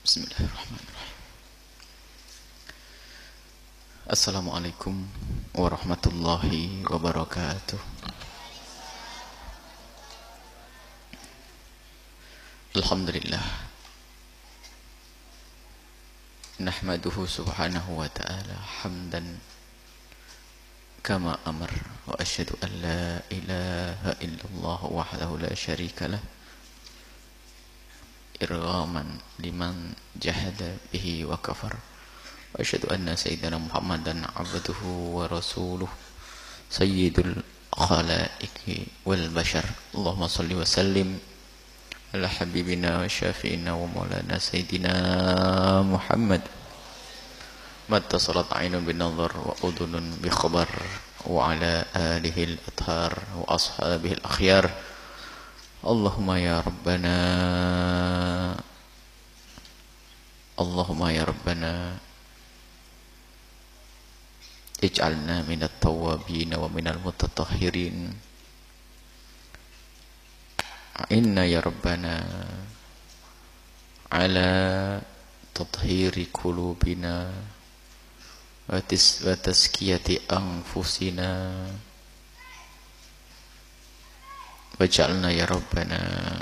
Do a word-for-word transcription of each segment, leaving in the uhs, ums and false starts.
Bismillahirrahmanirrahim. Assalamualaikum warahmatullahi wabarakatuh. Alhamdulillah. Nahmaduhu subhanahu wa ta'ala hamdan kama amar wa asyhadu an la ilaha illallah wahdahu la syarika lah irghaman liman jahada bihi wa kafar wa asyhadu anna sayyidina Muhammadan abduhu wa rasuluh sayyidul khalaiqi wal bashar. Allahumma salli wa sallim ala habibina wa syafi'ina wa maulana sayyidina Muhammad matta salat ainun bin nazar wa udunun bi khabar wa ala alihi al-athhar wa ashabihi al-akhyar. Allahumma ya Rabbana Allahumma ya Rabbana ij'alna minat tawwabin wa minal mutatahhirin. Inna ya Rabbana ala tathhiri qulubina wa tazkiyati anfusina waj'alna ya Rabbana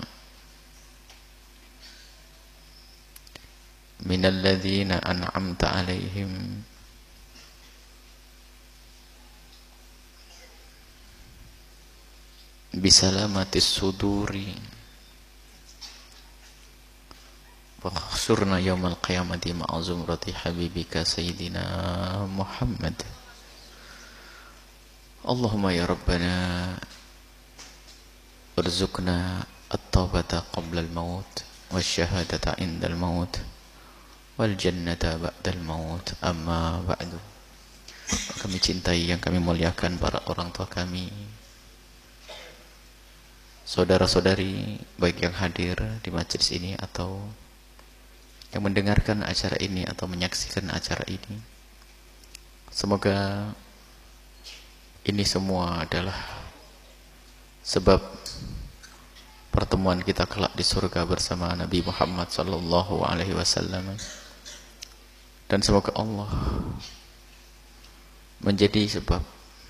minal ladzina an'amta 'alaihim bisalamatis suduri wa khsurna yaumal qiyamati ma'a zumrati habibika sayyidina Muhammad. Allahumma ya Rabbana warzuqna at-taubata qabla al-maut wasyahadata inda al-maut wal jannata ba'da al-maut. Amma ba'du. Kami cintai yang kami muliakan para orang tua kami, saudara-saudari baik yang hadir di majelis ini atau yang mendengarkan acara ini atau menyaksikan acara ini. Semoga ini semua adalah sebab pertemuan kita kelak di surga bersama Nabi Muhammad sallallahu alaihi wasallam. Dan semoga Allah menjadi sebab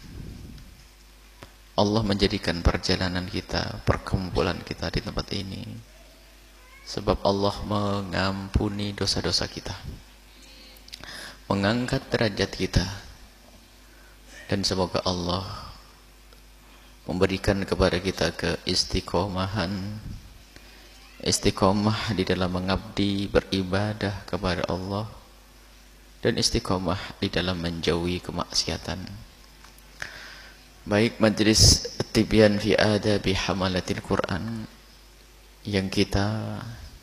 Allah menjadikan perjalanan kita, perkumpulan kita di tempat ini sebab Allah mengampuni dosa-dosa kita, mengangkat derajat kita, dan semoga Allah memberikan kepada kita keistiqomahan, istiqomah di dalam mengabdi beribadah kepada Allah, dan istiqomah di dalam menjauhi kemaksiatan. Baik majelis Tibyan fi Adabi Hamalatil Quran yang kita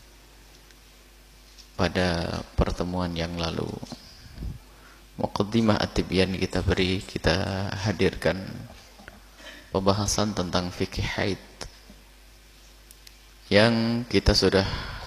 pada pertemuan yang lalu, muqaddimah At-Tibyan kita beri, kita hadirkan pembahasan tentang fikih haid yang kita sudah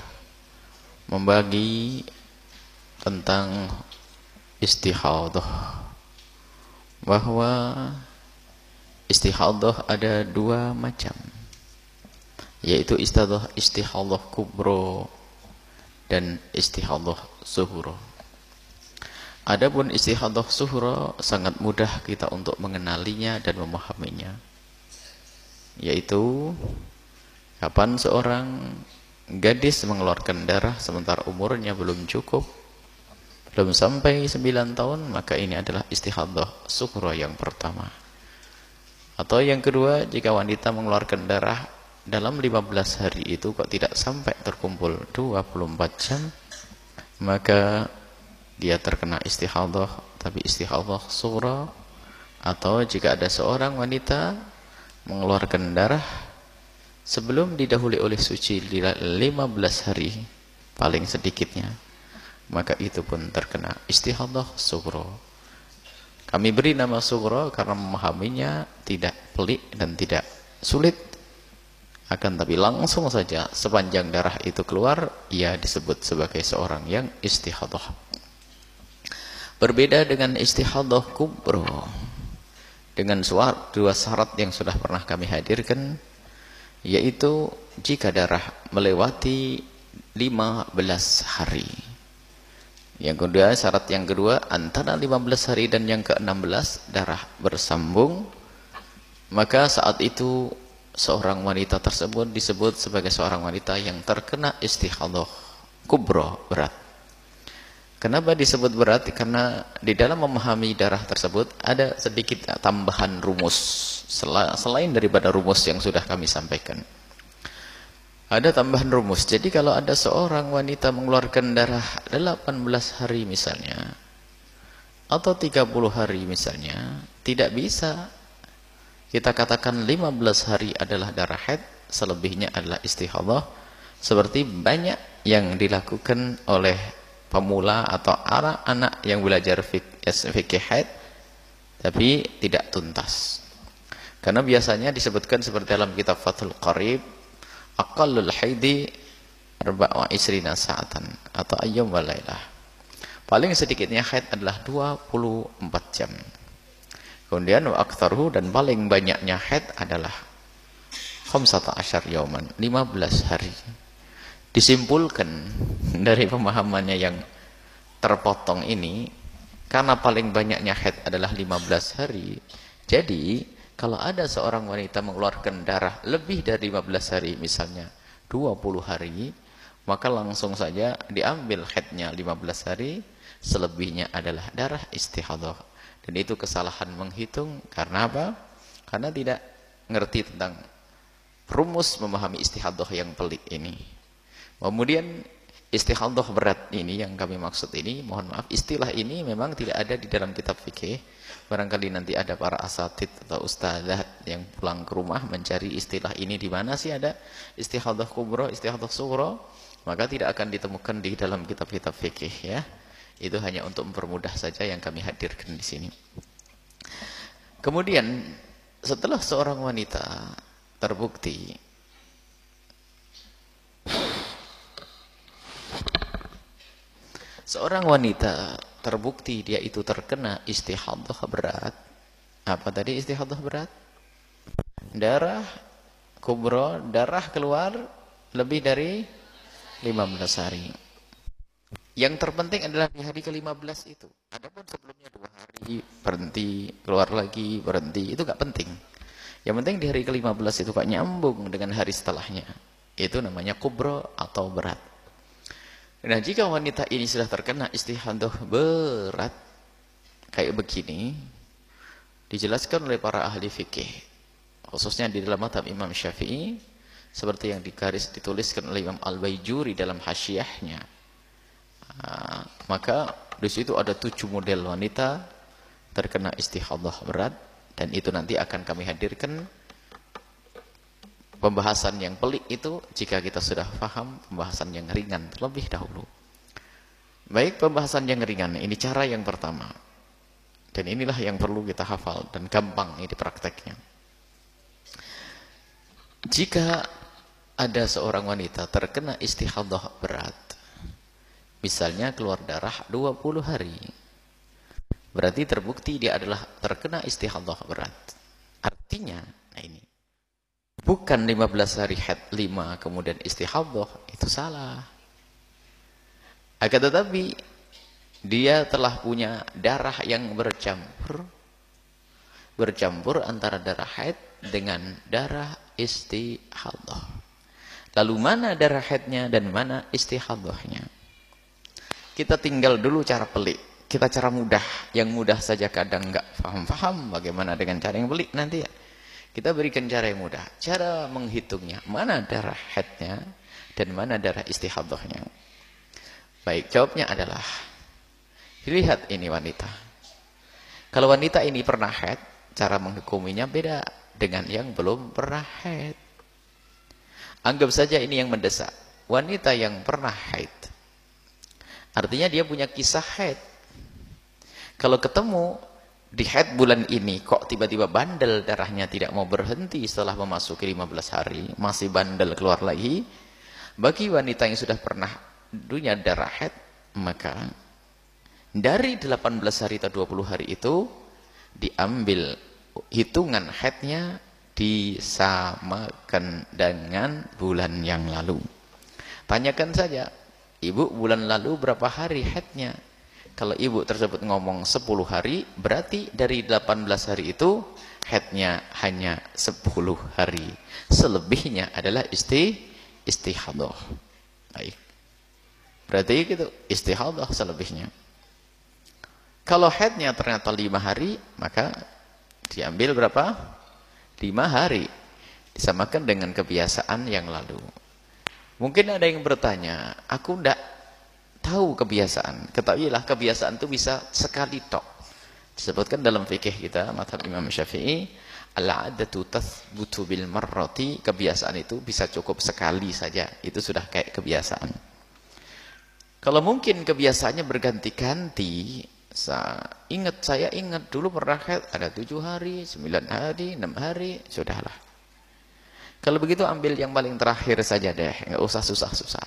membagi tentang istihadah, bahwa istihadah ada dua macam, yaitu istihadah istihadah kubro dan istihadah suhro. Adapun istihadah suhro sangat mudah kita untuk mengenalinya dan memahaminya, yaitu kapan seorang gadis mengeluarkan darah sementara umurnya belum cukup, belum sampai sembilan tahun, maka ini adalah istihadah suhro yang pertama. Atau yang kedua, jika wanita mengeluarkan darah dalam lima belas hari itu kok tidak sampai terkumpul dua puluh empat jam, maka dia terkena istihadah, tapi istihadah sughra. Atau jika ada seorang wanita mengeluarkan darah sebelum didahului oleh suci lima belas hari paling sedikitnya, maka itu pun terkena istihadah sughra. Kami beri nama sughra karena memahaminya tidak pelik dan tidak sulit, akan tapi langsung saja sepanjang darah itu keluar, ia disebut sebagai seorang yang istihadah. Berbeda dengan istihadah kubro, dengan dua syarat yang sudah pernah kami hadirkan, yaitu jika darah melewati lima belas hari. Yang kedua, syarat yang kedua, antara lima belas hari dan yang ke enam belas darah bersambung, maka saat itu seorang wanita tersebut disebut sebagai seorang wanita yang terkena istihadah kubro, berat. Kenapa disebut berat? Karena di dalam memahami darah tersebut ada sedikit tambahan rumus selain daripada rumus yang sudah kami sampaikan. Ada tambahan rumus. Jadi kalau ada seorang wanita mengeluarkan darah delapan belas hari misalnya, atau tiga puluh hari misalnya, tidak bisa kita katakan lima belas hari adalah darah haid, selebihnya adalah istihadah, seperti banyak yang dilakukan oleh pemula atau anak-anak yang belajar fikih haid tapi tidak tuntas. Karena biasanya disebutkan seperti dalam kitab Fathul Qarib, aqallul haidi arba'a isrina sa'atan atau ayyam wa lailah. Paling sedikitnya haid adalah dua puluh empat jam. Kemudian wa aktsaruhu, dan paling banyaknya haid adalah khamsata asyar yauman, lima belas hari. Disimpulkan dari pemahamannya yang terpotong ini, karena paling banyaknya haid adalah lima belas hari. Jadi kalau ada seorang wanita mengeluarkan darah lebih dari lima belas hari, misalnya dua puluh hari, maka langsung saja diambil haidnya lima belas hari, selebihnya adalah darah istihadah. Dan itu kesalahan menghitung. Karena apa? Karena tidak ngerti tentang rumus memahami istihadah yang pelik ini. Kemudian istihadah berat ini yang kami maksud ini, mohon maaf, istilah ini memang tidak ada di dalam kitab fikih. Barangkali nanti ada para asatid atau ustadzah yang pulang ke rumah mencari istilah ini di mana sih ada istihadah kubro, istihadah sughra, maka tidak akan ditemukan di dalam kitab-kitab fikih ya. Itu hanya untuk mempermudah saja yang kami hadirkan di sini. Kemudian setelah seorang wanita terbukti seorang wanita terbukti dia itu terkena istihadah berat. Apa tadi istihadah berat? Darah kubro, darah keluar lebih dari lima belas hari. Yang terpenting adalah di hari ke lima belas itu. Adapun sebelumnya dua hari berhenti, keluar lagi, berhenti, itu gak penting. Yang penting di hari ke lima belas itu Pak nyambung dengan hari setelahnya. Itu namanya kubro atau berat. Nah, jika wanita ini sudah terkena istihadah berat kayak begini, dijelaskan oleh para ahli fikih, khususnya di dalam mazhab Imam Syafi'i, seperti yang digaris dituliskan oleh Imam Al-Baijuri dalam hasyiahnya. Nah, maka di situ ada tujuh model wanita terkena istihadah berat, dan itu nanti akan kami hadirkan pembahasan yang pelik itu jika kita sudah paham pembahasan yang ringan terlebih dahulu. Baik, pembahasan yang ringan ini cara yang pertama, dan inilah yang perlu kita hafal dan gampang ini prakteknya. Jika ada seorang wanita terkena istihadah berat, misalnya keluar darah dua puluh hari, berarti terbukti dia adalah terkena istihadah berat. Artinya, nah ini bukan lima belas hari haid lima kemudian istihadah, itu salah. Akan tetapi dia telah punya darah yang bercampur bercampur antara darah haid dengan darah istihadah. Lalu mana darah haidnya dan mana istihadahnya? Kita tinggal dulu cara pelik. Kita cara mudah, yang mudah saja kadang nggak paham-paham. Bagaimana dengan cara yang pelik nanti ya? Kita berikan cara yang mudah. Cara menghitungnya, mana darah haidnya dan mana darah istihadahnya. Baik, jawabnya adalah, lihat ini wanita. Kalau wanita ini pernah haid, cara menghukuminya beda dengan yang belum pernah haid. Anggap saja ini yang mendesak. Wanita yang pernah haid, artinya dia punya kisah haid. Kalau ketemu di haid bulan ini, kok tiba-tiba bandel darahnya tidak mau berhenti setelah memasuki lima belas hari, masih bandel keluar lagi. Bagi wanita yang sudah pernah punya darah haid, maka dari delapan belas hari atau dua puluh hari itu diambil hitungan haidnya disamakan dengan bulan yang lalu. tanyakan saja, ibu bulan lalu berapa hari haidnya? Kalau ibu tersebut ngomong sepuluh hari, berarti dari delapan belas hari itu haidnya hanya sepuluh hari. Selebihnya adalah isti istihadah. Baik. Berarti gitu, istihadah selebihnya. Kalau haidnya ternyata lima hari, maka diambil berapa? lima hari. Disamakan dengan kebiasaan yang lalu. Mungkin ada yang bertanya, aku tidak tahu kebiasaan. Ketahuilah kebiasaan itu bisa sekali tok. Disebutkan dalam fikih kita, mazhab Imam Syafi'i, al-'adatu tathbutu bil marrati, kebiasaan itu bisa cukup sekali saja. Itu sudah kayak kebiasaan. Kalau mungkin kebiasaannya berganti-ganti, ingat saya ingat dulu pernah haid ada tujuh hari, sembilan hari, enam hari, sudahlah. Kalau begitu ambil yang paling terakhir saja deh, nggak usah susah-susah.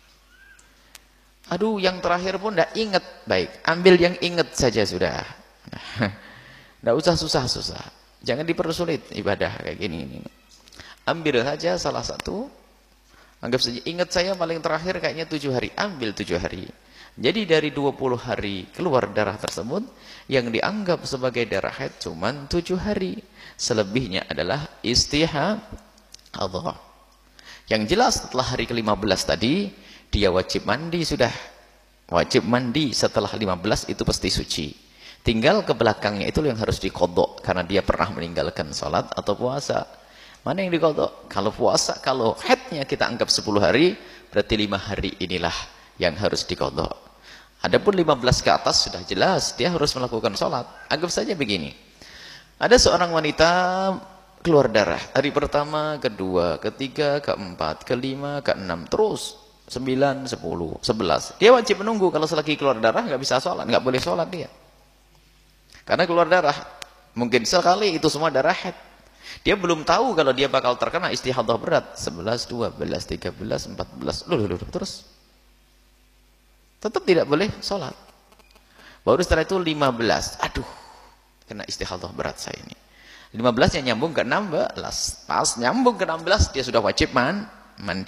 Aduh, yang terakhir pun nggak ingat, baik, ambil yang ingat saja sudah. Nggak usah susah-susah, jangan dipersulit ibadah kayak gini ini. Ambil saja salah satu, anggap saja ingat saya paling terakhir kayaknya tujuh hari, ambil tujuh hari. Jadi dari dua puluh hari keluar darah tersebut, yang dianggap sebagai darah haid cuma tujuh hari. Selebihnya adalah istihadah. Yang jelas setelah hari ke lima belas tadi, dia wajib mandi sudah. Wajib mandi setelah lima belas itu pasti suci. Tinggal ke belakangnya itu yang harus diqadha karena dia pernah meninggalkan sholat atau puasa. Mana yang diqadha? Kalau puasa, kalau haidnya kita anggap sepuluh hari, berarti lima hari inilah yang harus diqadha. Adapun lima belas ke atas sudah jelas dia harus melakukan sholat. Anggap saja begini, ada seorang wanita keluar darah hari pertama, kedua, ketiga, keempat, kelima, keenam, terus sembilan, sepuluh, sebelas. Dia wajib menunggu. Kalau selagi keluar darah nggak bisa sholat, nggak boleh sholat dia, karena keluar darah mungkin sekali itu semua darah haid. Dia belum tahu kalau dia bakal terkena istihadah berat. Sebelas, dua belas, tiga belas, empat belas, loh, loh, loh, terus tetap tidak boleh sholat. Baru setelah itu lima belas, aduh, kena istihadah berat saya ini. lima belas yang nyambung ke enam belas, pas nyambung ke enam belas dia sudah wajib man, mandi.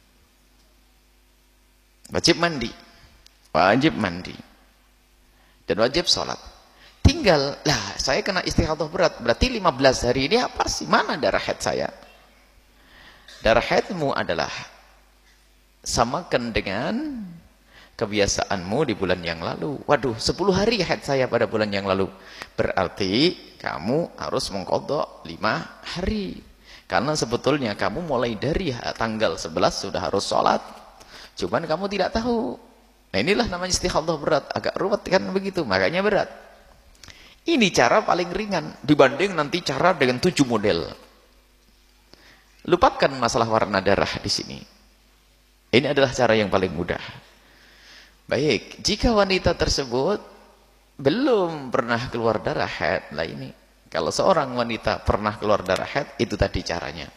Wajib mandi, wajib mandi, dan wajib sholat. Tinggal, lah saya kena istihadah berat, berarti lima belas hari ini apa sih? Mana darah haid saya? Darah haidmu adalah samakan dengan kebiasaanmu di bulan yang lalu. Waduh, sepuluh hari haid saya pada bulan yang lalu. Berarti kamu harus mengqadha lima hari. Karena sebetulnya kamu mulai dari tanggal sebelas sudah harus sholat. Cuman kamu tidak tahu. Nah inilah namanya istihadah berat. Agak ruwet kan begitu, makanya berat. Ini cara paling ringan dibanding nanti cara dengan tujuh model. Lupakan masalah warna darah di sini. Ini adalah cara yang paling mudah. Baik, jika wanita tersebut belum pernah keluar darah haid, lah ini. Kalau seorang wanita pernah keluar darah haid, itu tadi caranya.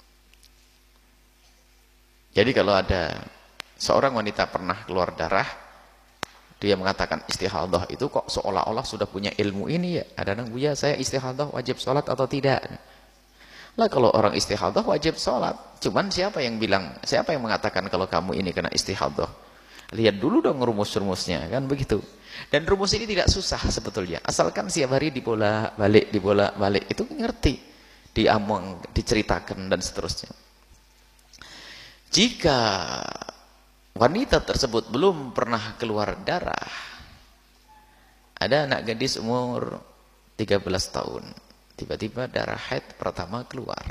Jadi kalau ada seorang wanita pernah keluar darah, dia mengatakan istihadah itu kok seolah-olah sudah punya ilmu ini ya. Ada nang buya, saya istihadah wajib sholat atau tidak? Lah kalau orang istihadah wajib sholat. Cuman siapa yang bilang, siapa yang mengatakan kalau kamu ini kena istihadah? Lihat dulu dong rumus-rumusnya, kan begitu. Dan rumus ini tidak susah sebetulnya. Asalkan setiap hari dibolak-balik, dibolak-balik, itu ngerti. Diamong, diceritakan dan seterusnya. Jika wanita tersebut belum pernah keluar darah, ada anak gadis umur tiga belas tahun, tiba-tiba darah haid pertama keluar.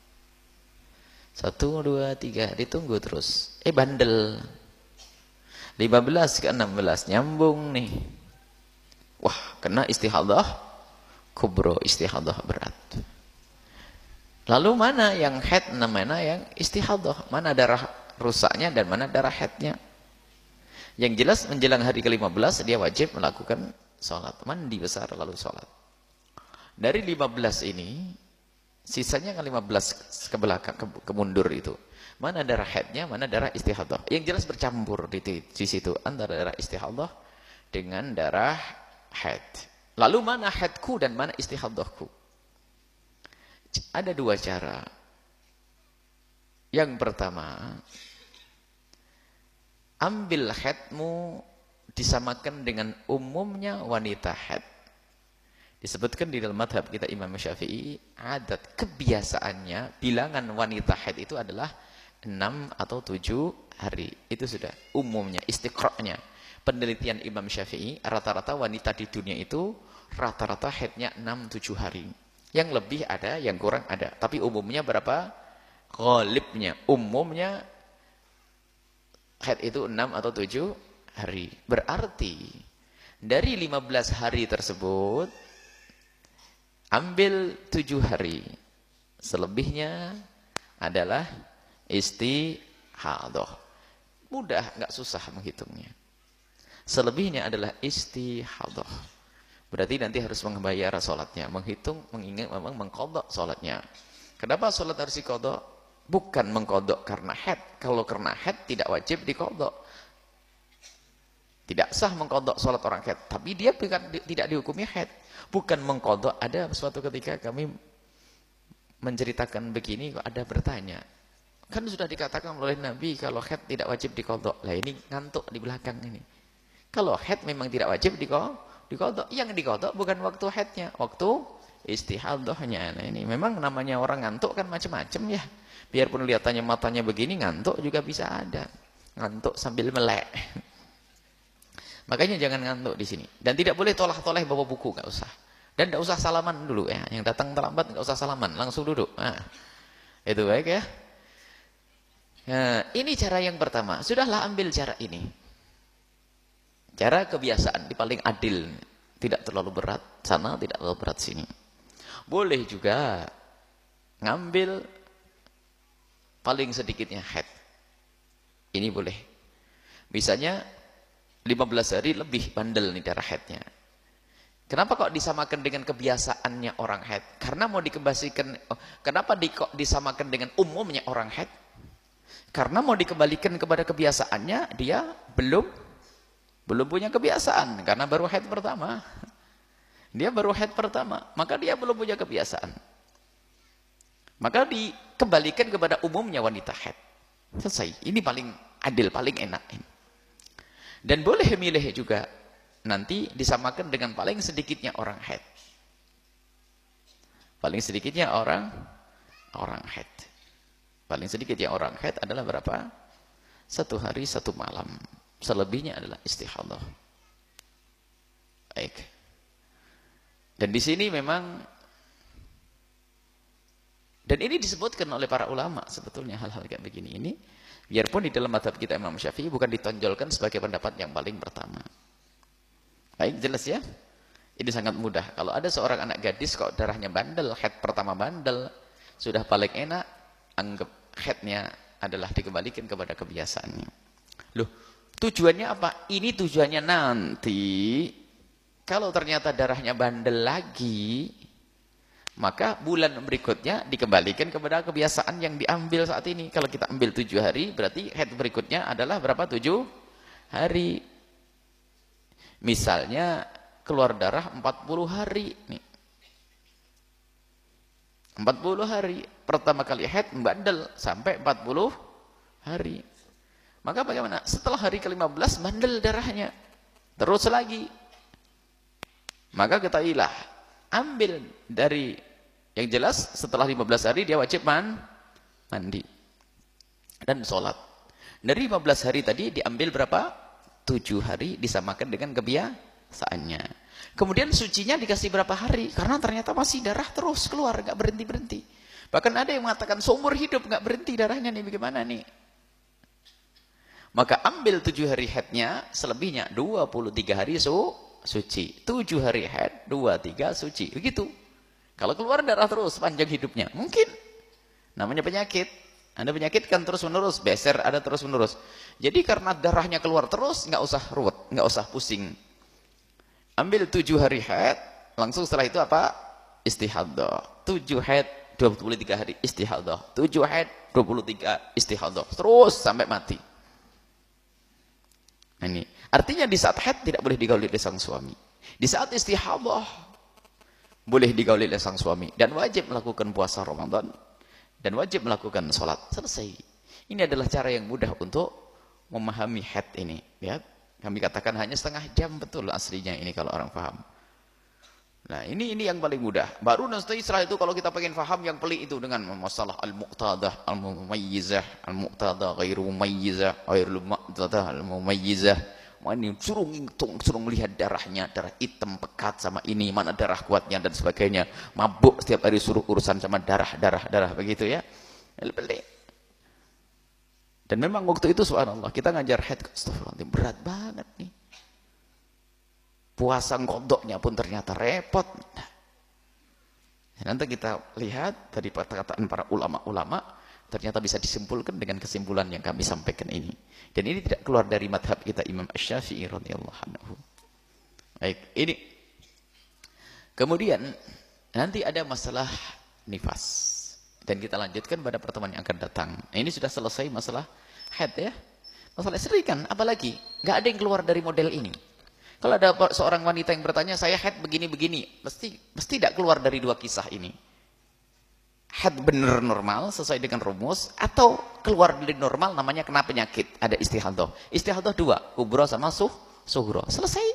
Satu, dua, tiga, ditunggu terus. Eh bandel. lima belas ke enam belas nyambung nih. Wah, kena istihadah kubro, istihadah berat. Lalu mana yang haid, mana yang istihadah? Mana darah rusaknya dan mana darah haidnya? Yang jelas menjelang hari ke lima belas dia wajib melakukan sholat, mandi besar lalu sholat. Dari lima belas ini sisanya kan lima belas ke belakang, ke, ke mundur itu. Mana darah haidnya, mana darah istihadah. Yang jelas bercampur di, di situ antara darah istihadah dengan darah haid. Lalu mana haidku dan mana istihadahku? Ada dua cara. Yang pertama, ambil haidmu disamakan dengan umumnya wanita haid. Disebutkan di dalam madhab kita Imam Syafi'i, adat kebiasaannya bilangan wanita haid itu adalah enam atau tujuh hari. Itu sudah umumnya, istiqra'nya. Penelitian Imam Syafi'i, rata-rata wanita di dunia itu rata-rata haidnya enam tujuh hari. Yang lebih ada, yang kurang ada. Tapi umumnya berapa? Ghalibnya, umumnya haid itu enam atau tujuh hari. Berarti dari lima belas hari tersebut ambil tujuh hari. Selebihnya adalah istihadah. Mudah, nggak susah menghitungnya. Selebihnya adalah istihadah. Berarti nanti harus membayar sholatnya. Menghitung, mengingat memang mengkodok sholatnya. Kenapa sholat harus dikodok? Bukan mengkodok karena haid. Kalau karena haid tidak wajib dikodok. Tidak sah mengkodok sholat orang haid. Tapi dia bukan, tidak dihukumi haid. Bukan mengkodok. Ada suatu ketika kami menceritakan begini, kok ada bertanya. Kan sudah dikatakan oleh Nabi kalau haid tidak wajib dikodok. Lah ini ngantuk di belakang ini. Kalau haid memang tidak wajib dikodok. Yang dikodok bukan waktu haidnya. Waktu istihadahnya. Nah ini memang namanya orang ngantuk kan macam-macam ya. Biarpun lihatannya matanya begini, ngantuk juga bisa ada. Ngantuk sambil melek. Makanya jangan ngantuk di sini. Dan tidak boleh tolah-toleh bawa buku, nggak usah. Dan nggak usah salaman dulu ya. Yang datang terlambat nggak usah salaman, langsung duduk. Nah, itu baik ya. Nah, ini cara yang pertama. Sudahlah ambil cara ini. Cara kebiasaan, di paling adil. Tidak terlalu berat sana, tidak terlalu berat sini. Boleh juga ngambil paling sedikitnya haid. Ini boleh. Misalnya lima belas hari lebih bandel nih darah haidnya. Kenapa kok disamakan dengan kebiasaannya orang haid? Karena mau dikembalikan. Oh, kenapa di, kok disamakan dengan umumnya orang haid? Karena mau dikembalikan kepada kebiasaannya, dia belum belum punya kebiasaan karena baru haid pertama. Dia baru haid pertama, maka dia belum punya kebiasaan. Maka dikembalikan kepada umumnya wanita haid. Selesai. Ini paling adil, paling enak ini. Dan boleh milih juga nanti disamakan dengan paling sedikitnya orang haid. Paling sedikitnya orang orang haid. Paling sedikitnya orang haid adalah berapa? Satu hari satu malam. Selebihnya adalah istihadah. Baik. Dan di sini memang, dan ini disebutkan oleh para ulama sebetulnya hal-hal kayak begini ini. Biarpun di dalam mazhab kita Imam Syafi'i bukan ditonjolkan sebagai pendapat yang paling pertama. Baik, jelas ya? Ini sangat mudah. Kalau ada seorang anak gadis kok darahnya bandel, haid pertama bandel, sudah paling enak, anggap haidnya adalah dikembalikan kepada kebiasaannya. Loh, tujuannya apa? Ini tujuannya nanti, kalau ternyata darahnya bandel lagi, maka bulan berikutnya dikembalikan kepada kebiasaan yang diambil saat ini. Kalau kita ambil tujuh hari, berarti haid berikutnya adalah berapa? Tujuh hari. Misalnya keluar darah empat puluh hari. Nih. empat puluh hari. Pertama kali haid bandel sampai empat puluh hari. Maka bagaimana? Setelah hari ke lima belas bandel darahnya. Terus lagi. Maka ketahuilah, ambil dari yang jelas setelah lima belas hari dia wajib man, mandi dan sholat. Dari lima belas hari tadi diambil berapa? tujuh hari disamakan dengan kebiasaannya. Kemudian sucinya dikasih berapa hari? Karena ternyata masih darah terus keluar, nggak berhenti-berhenti. Bahkan ada yang mengatakan seumur hidup nggak berhenti darahnya nih, bagaimana nih? Maka ambil tujuh hari haidnya, selebihnya dua puluh tiga hari su suci. tujuh hari haid, dua, tiga suci. Begitu. Kalau keluar darah terus panjang hidupnya, mungkin. Namanya penyakit. Anda penyakit kan terus menerus, beser ada terus menerus. Jadi karena darahnya keluar terus, nggak usah ruwet, nggak usah pusing. Ambil tujuh hari haid, langsung setelah itu apa? Istihadah. tujuh haid, dua puluh tiga hari istihadah. tujuh haid, dua puluh tiga istihadah. Terus sampai mati. Nah, ini artinya di saat haid tidak boleh digauli oleh sang suami. Di saat istihadah boleh digauli oleh sang suami dan wajib melakukan puasa Ramadan dan wajib melakukan sholat. Selesai. Ini adalah cara yang mudah untuk memahami haid ini. Lihat, kami katakan hanya setengah jam betul aslinya ini kalau orang paham. Nah, ini ini yang paling mudah. Baru nanti setelah itu kalau kita pengen paham yang pelik itu dengan masalah al-muqtadah, al-mumayyizah, al-muqtadah ghairu mumayyizah, ghairu muqtadah, al-mumayyizah. Ini suruh ngitung, suruh melihat darahnya, darah hitam pekat sama ini, mana darah kuatnya dan sebagainya. Mabuk setiap hari suruh urusan sama darah, darah, darah begitu ya. Pelik. Dan memang waktu itu subhanallah kita ngajar haid, astagfirullah, berat banget nih. Puasa kodoknya pun ternyata repot. Nah, nanti kita lihat dari perkataan para ulama-ulama, ternyata bisa disimpulkan dengan kesimpulan yang kami sampaikan ini. Dan ini tidak keluar dari madhab kita Imam Asy-Syafi'i radhiyallahu anhu. Baik, ini. Kemudian nanti ada masalah nifas. Dan kita lanjutkan pada pertemuan yang akan datang. Nah, ini sudah selesai masalah haid ya. Masalah istri kan, apalagi? Nggak ada yang keluar dari model ini. Kalau ada seorang wanita yang bertanya, saya haid begini-begini, mesti mesti tidak keluar dari dua kisah ini. Haid benar normal sesuai dengan rumus, atau keluar dari normal namanya kena penyakit, ada istihadah. Istihadah dua, kubro sama suh, suhro. Selesai.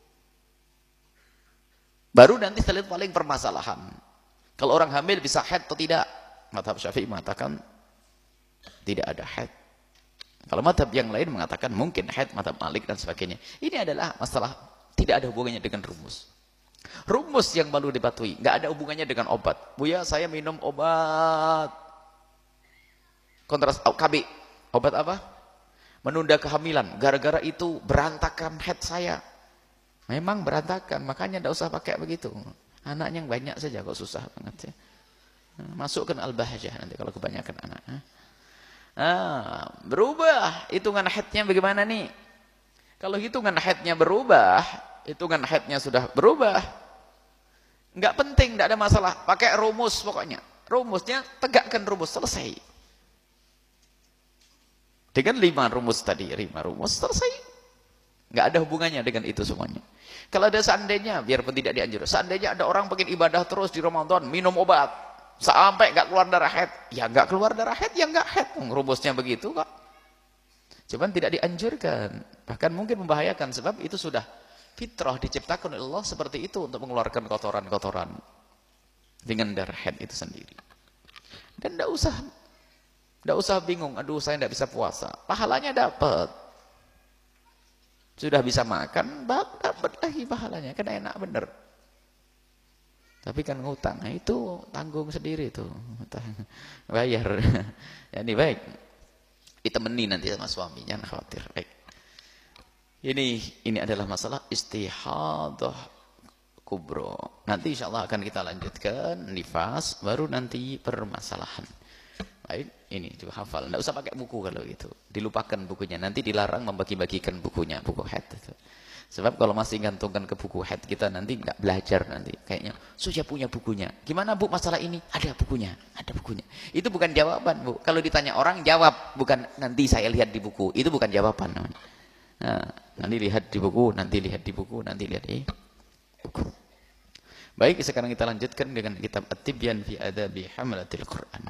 Baru nanti setelah itu paling permasalahan. Kalau orang hamil bisa haid atau tidak? Mazhab Syafi'i mengatakan tidak ada haid. Kalau madhab yang lain mengatakan mungkin haid, madhab Malik dan sebagainya. Ini adalah masalah tidak ada hubungannya dengan rumus. Rumus yang perlu dipatuhi, nggak ada hubungannya dengan obat. Buya, saya minum obat kontras K B. Obat apa? Menunda kehamilan. Gara-gara itu berantakan haid saya. Memang berantakan, makanya tidak usah pakai begitu. Anaknya yang banyak saja kok susah banget ya. Masukkan al-bahjah nanti kalau kebanyakan anak. Nah, berubah hitungan haidnya bagaimana nih? Kalau hitungan haidnya berubah, hitungan haidnya sudah berubah, nggak penting, nggak ada masalah. Pakai rumus pokoknya. Rumusnya tegakkan rumus, selesai. Dengan lima rumus tadi, lima rumus selesai. Nggak ada hubungannya dengan itu semuanya. Kalau ada seandainya, biarpun tidak dianjurkan, seandainya ada orang pengen ibadah terus di Ramadan, minum obat sampai nggak keluar darah haid, ya nggak keluar darah haid, ya nggak haid. Rumusnya begitu kok. Cuman tidak dianjurkan, bahkan mungkin membahayakan, sebab itu sudah fitrah diciptakan oleh Allah seperti itu untuk mengeluarkan kotoran-kotoran dengan darah haid itu sendiri. Dan tidak usah, tidak usah bingung. Aduh, saya tidak bisa puasa. Pahalanya dapat, sudah bisa makan, dapat lagi pahalanya, kan enak bener. Tapi kan ngutang, nah itu tanggung sendiri tuh, bayar. Ya ini baik, ditemani nanti sama suami, jangan khawatir. Baik. Ini ini adalah masalah istihadah kubro. Nanti insya Allah akan kita lanjutkan nifas, baru nanti permasalahan. Baik, ini juga hafal. Nggak usah pakai buku kalau gitu, dilupakan bukunya. Nanti dilarang membagi-bagikan bukunya, buku haid itu. Sebab kalau masih gantungkan ke buku haid kita nanti nggak belajar nanti. Kayaknya sudah punya bukunya. Gimana Bu masalah ini? Ada bukunya, ada bukunya. Itu bukan jawaban Bu. Kalau ditanya orang jawab, bukan nanti saya lihat di buku. Itu bukan jawaban. Nah, nanti lihat di buku, nanti lihat di buku, nanti lihat di buku. Baik, sekarang kita lanjutkan dengan kitab At-Tibyan fi Adabi Hamlatil Quran.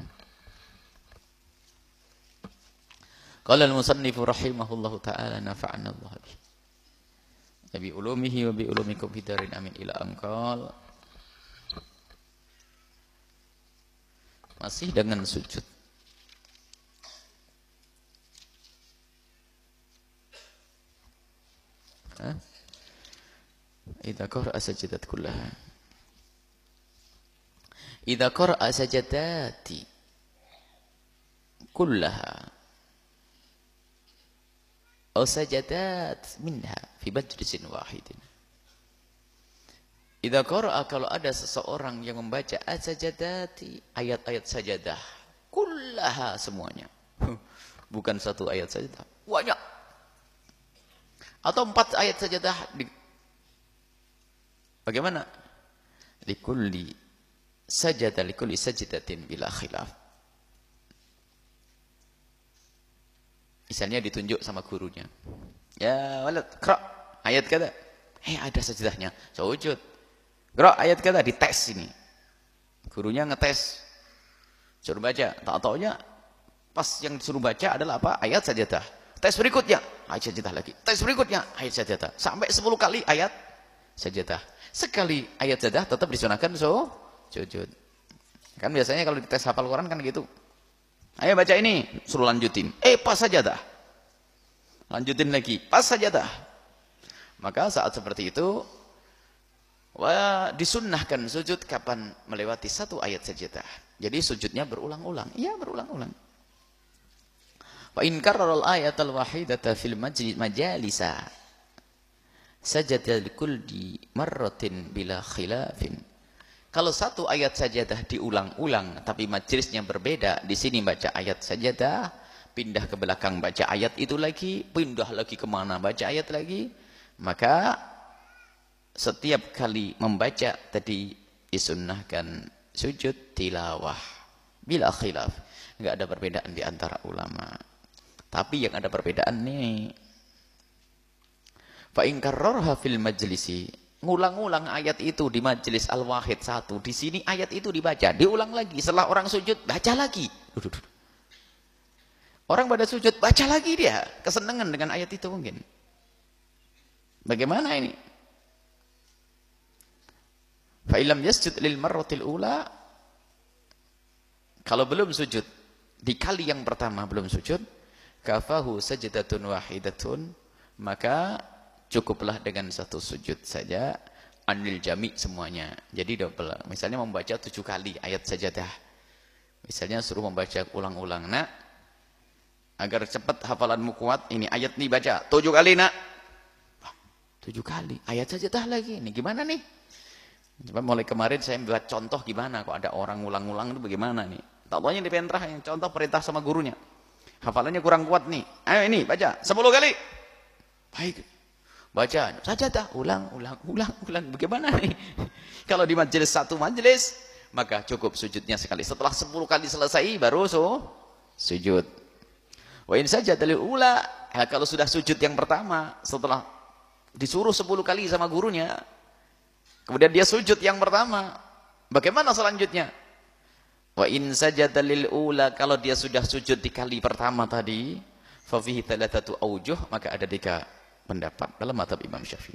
Qala al-musannifu rahimahullahu ta'ala nafa'ana Allah bihi. Nabi ulumihi wa bi ulumikum bidarin amin ila angkal. Masih dengan sujud. Hah? Idza qara'a sajadat kullaha. Idza qara'a sajadati kullaha. Aw sajadat minha fi majlisin wahidin. Idza qara'a, kalau ada seseorang yang membaca as-sajadati, ayat-ayat sajadah kullaha semuanya. Bukan satu ayat sajadah, banyak. Atau empat ayat sajadah di, bagaimana? Likulli sajada likulli sajdatin bila khilaf. Misalnya ditunjuk sama gurunya. Ya walad, qra ayat kata. Eh ada sajadahnya. Sujud. Qra ayat kata, dites ini. Gurunya ngetes. Suruh baca. Tak taunya pas yang disuruh baca adalah apa? Ayat sajadah. Tes berikutnya, ayat sajadah lagi. Tes berikutnya, ayat sajadah. Sampai sepuluh kali ayat sajadah. Sekali ayat sajadah tetap disunahkan so sujud. Kan biasanya kalau dites hafal Quran kan gitu. Ayo baca ini, suruh lanjutin. Eh pas sajadah. Lanjutin lagi, pas sajadah. Maka saat seperti itu, wah, disunnahkan sujud kapan melewati satu ayat sajadah. Jadi sujudnya berulang-ulang. Iya berulang-ulang. Wa in karraral ayatal wahidata fil majlis majalisa sajada likulli marratin bila khilafin. Kalau satu ayat sajadah diulang-ulang tapi majelisnya berbeda, di sini baca ayat sajadah, pindah ke belakang baca ayat itu lagi, pindah lagi kemana baca ayat lagi, maka setiap kali membaca tadi disunnahkan sujud tilawah bila khilaf. Enggak ada perbedaan di antara ulama. Tapi yang ada perbedaan nih. Fa in karrarha fil majlisi, ngulang-ulang ayat itu di majelis al-wahid satu, di sini ayat itu dibaca, diulang lagi, setelah orang sujud baca lagi. Orang pada sujud baca lagi dia, kesenangan dengan ayat itu mungkin. Bagaimana ini? Fa illam yasjud lil marratil ula, kalau belum sujud di kali yang pertama belum sujud, kafahu sajdatun wahidatun, maka cukuplah dengan satu sujud saja, anil jami semuanya. Jadi double. Misalnya membaca tujuh kali ayat sajadah. Misalnya suruh membaca ulang-ulang. Nak, agar cepat hafalanmu kuat, ini ayat nih baca. Tujuh kali nak. Tujuh kali. Ayat sajadah lagi. Ini gimana nih? Coba mulai kemarin saya buat contoh gimana. Kok ada orang ulang-ulang itu bagaimana nih? Tak taunya di pentrah yang contoh perintah sama gurunya. Hafalannya kurang kuat nih. Ayo ini baca. Sepuluh kali. Baik. Baca sajadah, ulang, ulang, ulang, ulang. Bagaimana nih? Kalau di majelis satu majelis, maka cukup sujudnya sekali. Setelah sepuluh kali selesai, baru so, sujud. Wa in sajada lil ula, ya, kalau sudah sujud yang pertama, setelah disuruh sepuluh kali sama gurunya, kemudian dia sujud yang pertama, bagaimana selanjutnya? Wa in sajada lil ula, kalau dia sudah sujud di kali pertama tadi, fa fihi thalathatu aujuh, maka ada tiga pendapat dalam mazhab Imam Syafi'i.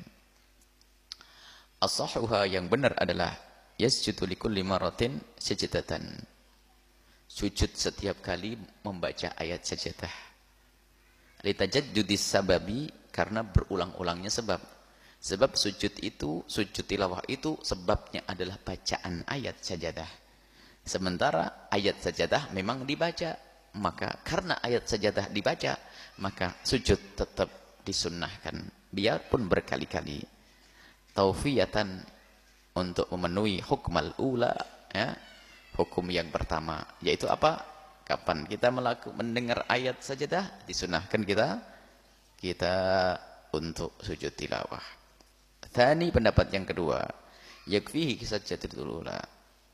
As-sahhuha, yang benar adalah yasjudu likulli maratin sajdatan. Sujud setiap kali membaca ayat sajadah. Litajaddudis sababi, karena berulang-ulangnya sebab. Sebab sujud itu, sujud tilawah itu sebabnya adalah bacaan ayat sajadah. Sementara ayat sajadah memang dibaca, maka karena ayat sajadah dibaca, maka sujud tetap disunnahkan biarpun berkali-kali, taufiyatan, untuk memenuhi hukmal ula, ya, hukum yang pertama, yaitu apa? Kapan kita melakukan mendengar ayat sajadah, disunnahkan kita kita untuk sujud tilawah. Tsani, pendapat yang kedua, yakfihi sajdatul ula,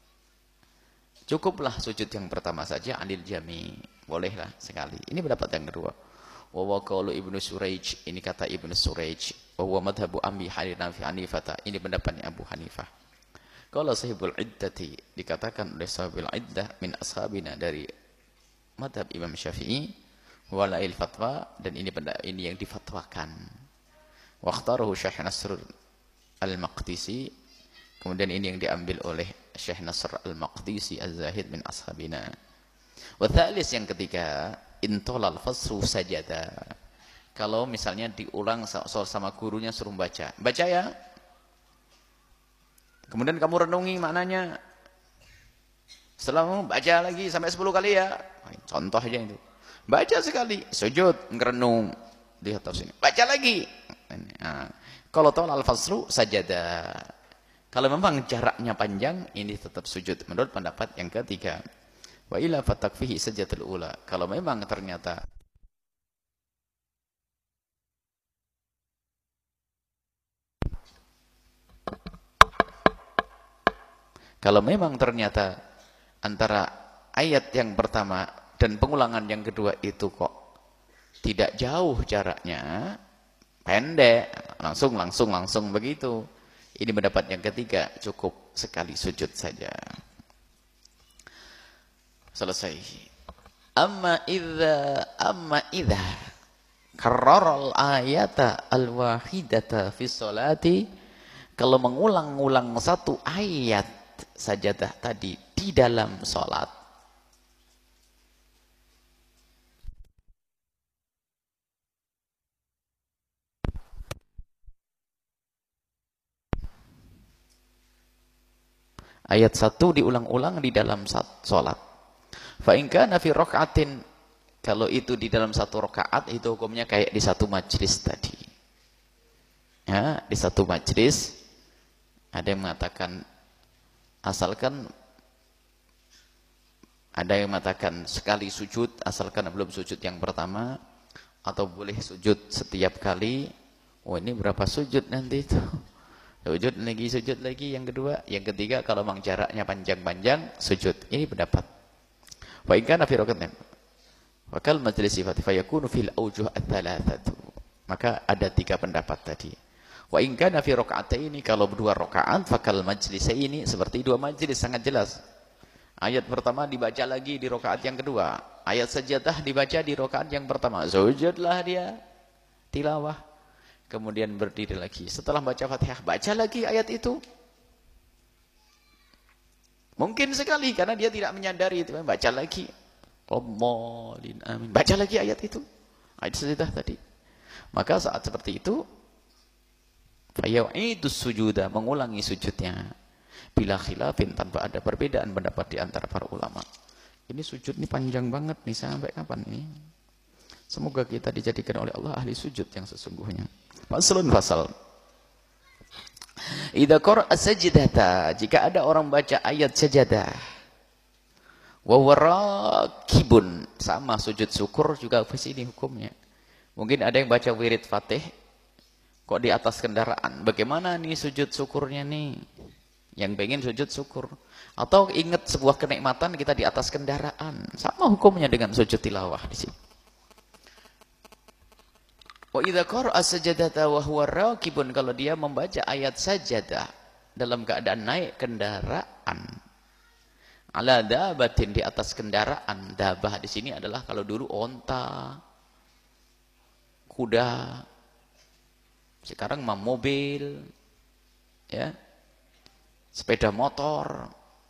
cukuplah sujud yang pertama saja, anil jami, bolehlah sekali. Ini pendapat yang kedua. Wa wa qaulu Ibnu Suraij, ini kata Ibnu Suraij. Wa huwa madhabu Abi Hanifah, ini pendapatnya Abu Hanifah. Kalau sahibul iddati, dikatakan oleh sahibul iddah min ashabina, dari madhab Imam Syafi'i, walail fatwa, dan ini ini yang difatwakan. Wa ikhtarahu Syekh Nasr al-Maqdisi, kemudian ini yang diambil oleh Syekh Nasr al-Maqdisi az-Zahid min ashabina. Wa tsalis, yang ketiga, intolal fasru sajada. Kalau misalnya diulang sama gurunya suruh baca, baca ya. Kemudian kamu renungi maknanya. Setelah baca lagi sampai sepuluh kali ya. Contoh aja itu. Baca sekali, sujud, ngerenung di atas sini. Baca lagi. Nah, kalau tolal fasru sajada. Kalau memang jaraknya panjang, ini tetap sujud menurut pendapat yang ketiga. Wa ila fatakfihi sajdatul ula. Kalau memang ternyata Kalau memang ternyata antara ayat yang pertama dan pengulangan yang kedua itu kok tidak jauh jaraknya, pendek, langsung langsung langsung begitu. Ini pendapat yang ketiga, cukup sekali sujud saja. Selesai. Amma idza amma idza karrarul ayata al-wahidata fi sholati, kalau mengulang-ulang satu ayat sajadah tadi di dalam sholat, ayat satu diulang-ulang di dalam sholat, fa in kana fi raka'atin, kalau itu di dalam satu rakaat, itu hukumnya kayak di satu majlis tadi. Ya, di satu majlis ada yang mengatakan asalkan, ada yang mengatakan sekali sujud asalkan belum sujud yang pertama, atau boleh sujud setiap kali. Oh, ini berapa sujud nanti itu? Sujud lagi, sujud lagi yang kedua, yang ketiga kalau memang jaraknya panjang-panjang sujud. Ini pendapat. Wa in kana fi raka'atin wakal majlis sifat fayakunu fil aujuh ats-tsalatsatu. Maka ada tiga pendapat tadi. Wa in kana fi raka'ataini, kalau dua rakaat, fakal majlisaini, seperti dua majlis, sangat jelas. Ayat pertama dibaca lagi di rakaat yang kedua. Ayat sajadah dibaca di rakaat yang pertama. Sujudlah dia, tilawah. Kemudian berdiri lagi. Setelah baca Fatihah, baca lagi ayat itu. Mungkin sekali karena dia tidak menyadari itu, baca lagi. Allahumma amin. Baca lagi ayat itu. Ayat sajadah tadi. Maka saat seperti itu, fayu'idus sujuda, mengulangi sujudnya. Bila khilafin, tanpa ada perbedaan pendapat di antara para ulama. Ini sujud ini panjang banget nih, sampai kapan nih? Semoga kita dijadikan oleh Allah ahli sujud yang sesungguhnya. Faslun fasal. Idza qara'a sajdata, jika ada orang baca ayat sajadah, wa warakibun, sama sujud syukur juga di sini hukumnya. Mungkin ada yang baca wirid Fatih kok di atas kendaraan. Bagaimana nih sujud syukurnya nih? Yang pengen sujud syukur, atau ingat sebuah kenikmatan kita di atas kendaraan, sama hukumnya dengan sujud tilawah di sini. Wa idza qara'a sajadata wa huwa raqibun, kalau dia membaca ayat sajadah dalam keadaan naik kendaraan, ala dabatin, di atas kendaraan. Dabah di sini adalah kalau dulu onta, kuda, sekarang mah mobil, ya, sepeda motor.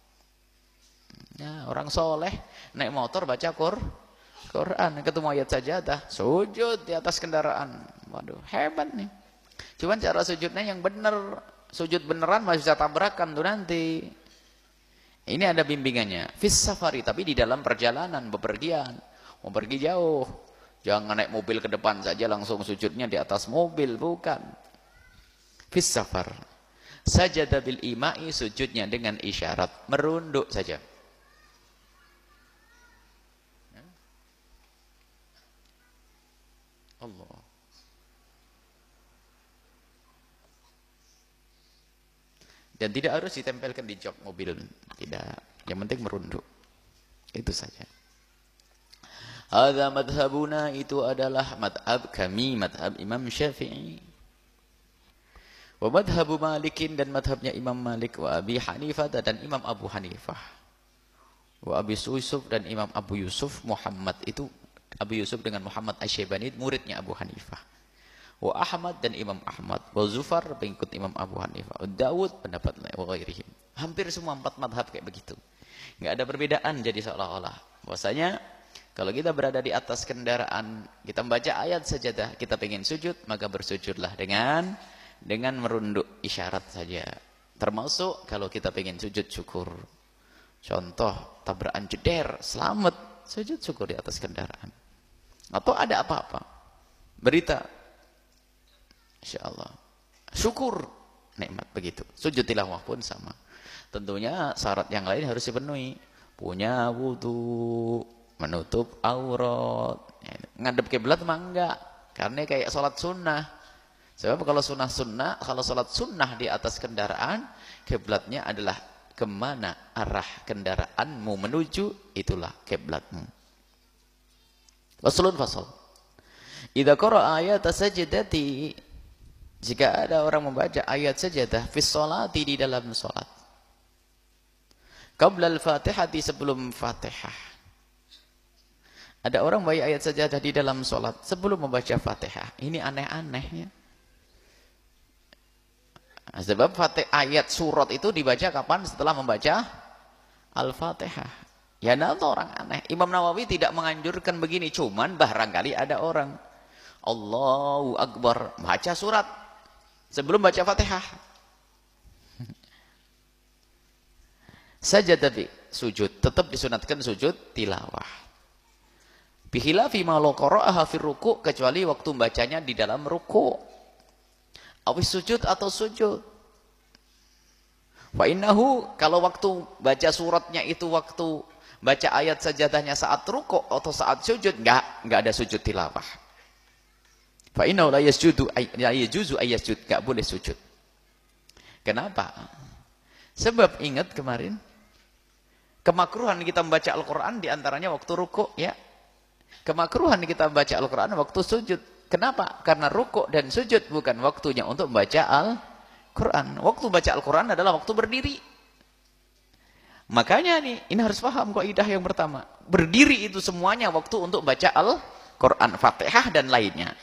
Ya, orang soleh naik motor baca Qur Quran, ketemu ayat sajadah, sujud di atas kendaraan. Waduh, hebat nih. Cuman cara sujudnya yang benar, sujud beneran masih bisa tabrakan tuh nanti. Ini ada bimbingannya. Fis safari, tapi di dalam perjalanan, bepergian, mau pergi jauh. Jangan naik mobil ke depan saja langsung sujudnya di atas mobil, bukan. Fis safar. Sajada bil ima'i, sujudnya dengan isyarat, merunduk saja. Allah. Dan tidak harus ditempelkan di jok mobil, tidak. Yang penting merunduk. Itu saja. Hadza madhabuna, itu adalah madhab kami, madhab Imam Syafi'i. Wa madhabu Malikin, dan madhabnya Imam Malik, wa Abi Hanifah, dan Imam Abu Hanifah, wa Abi Yusuf, dan Imam Abu Yusuf Muhammad, itu Abu Yusuf dengan Muhammad Asy-Syaibani, muridnya Abu Hanifah, wa Ahmad, dan Imam Ahmad, wa Zufar, pengikut Imam Abu Hanifah, wa Dawud, pendapat lain, wa ghairihim. Hampir semua empat madhab kayak begitu, nggak ada perbedaan. Jadi seolah-olah bahwasanya kalau kita berada di atas kendaraan, kita membaca ayat sajadah, kita pengen sujud, maka bersujudlah dengan dengan merunduk isyarat saja. Termasuk kalau kita pengen sujud syukur. Contoh, tabrakan jeder, selamat, sujud syukur di atas kendaraan. Atau ada apa-apa, berita, insyaallah, syukur, nikmat, begitu. Sujud tilawah pun sama. Tentunya syarat yang lain harus dipenuhi. Punya wudu, menutup aurat, ngadep kiblat mah enggak, karena kayak sholat sunnah. Sebab kalau sunnah-sunnah, kalau sholat sunnah di atas kendaraan, kiblatnya adalah kemana arah kendaraanmu menuju, itulah kiblatmu. Faslun fasal. Idza qara'a ayat sajdati, jika ada orang membaca ayat sajadah fi sholati, di dalam sholat, qabla al-fatihati, sebelum fatihah, Ada orang baca ayat sajadah di dalam sholat sebelum membaca Fatihah. Ini aneh-anehnya. Sebab Fatih, ayat surat itu dibaca kapan? Setelah membaca Al-Fatihah. Ya itu orang aneh. Imam Nawawi tidak menganjurkan begini. Cuman barangkali ada orang. Allahu Akbar. Baca surat. Sebelum baca Fatihah. Saja tapi sujud. Tetap disunatkan sujud tilawah. Bihilafi ma law qara'aha fi ruku', kecuali waktu bacanya di dalam ruku'. Awis sujud atau sujud. Fa innahu, kalau waktu baca suratnya itu waktu baca ayat sajadahnya saat ruku' atau saat sujud, enggak, enggak ada sujud tilawah. Fa innahu la yasjudu la yajuzu ay yasjud, enggak boleh sujud. Kenapa? Sebab ingat kemarin kemakruhan kita membaca Al-Qur'an di antaranya waktu ruku', ya. Kemakruhan kita membaca Al-Qur'an waktu sujud. Kenapa? Karena rukuk dan sujud bukan waktunya untuk membaca Al-Quran. Waktu baca Al-Quran adalah waktu berdiri. Makanya nih, ini harus paham kaidah yang pertama. Berdiri itu semuanya waktu untuk baca Al-Quran, Fatihah dan lainnya.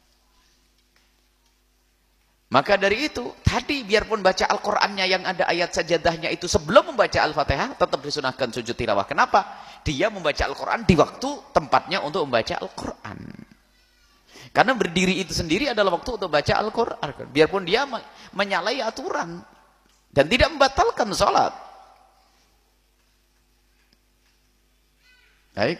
Maka dari itu, tadi biarpun baca Al-Qurannya yang ada ayat sajadahnya itu sebelum membaca Al-Fatihah, tetap disunahkan sujud tilawah. Kenapa? Dia membaca Al-Quran di waktu tempatnya untuk membaca Al-Quran. Karena berdiri itu sendiri adalah waktu untuk baca Al-Quran. Biarpun dia menyalahi aturan. Dan tidak membatalkan sholat. Baik.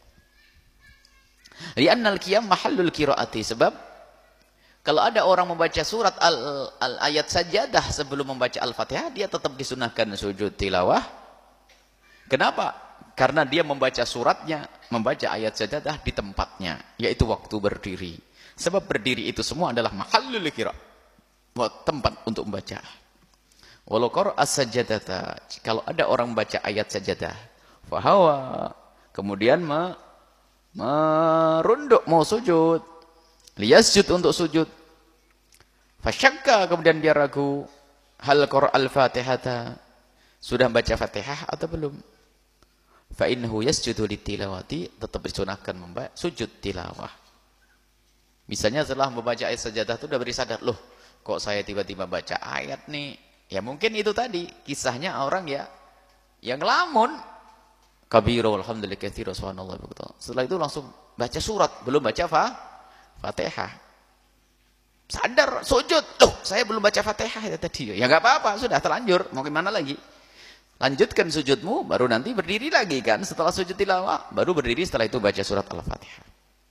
Li'annal qiyam mahallul qiraati. Sebab kalau ada orang membaca surat al, al ayat sajadah sebelum membaca Al-Fatihah, dia tetap disunahkan sujud tilawah. Kenapa? Karena dia membaca suratnya, membaca ayat sajadah di tempatnya, yaitu waktu berdiri. Sebab berdiri itu semua adalah mahallul qiraah, tempat untuk membaca. Walau qara'a sajadata, kalau ada orang membaca ayat sajadah, fahawa, kemudian me, merunduk mau sujud, liyasjud untuk sujud, fasyakka, kemudian dia ragu, hal qara'al fatihata, sudah baca Fatihah atau belum? Fa innahu yasjudu litilawati, tetap disunahkan membaca sujud tilawah. Misalnya setelah membaca ayat sajadah itu sudah beri sadar, loh kok saya tiba-tiba baca ayat nih? Ya mungkin itu tadi kisahnya orang ya yang ngelamun. Kabiru alhamdulillah katsiran subhanallah. Setelah itu langsung baca surat, belum baca fa, Fatihah. Sadar sujud, loh saya belum baca Fatihah ya tadi. Ya enggak apa-apa, sudah terlanjur, mau gimana lagi? Lanjutkan sujudmu, baru nanti berdiri lagi kan. Setelah sujud tilawah, baru berdiri setelah itu baca surat Al-Fatihah.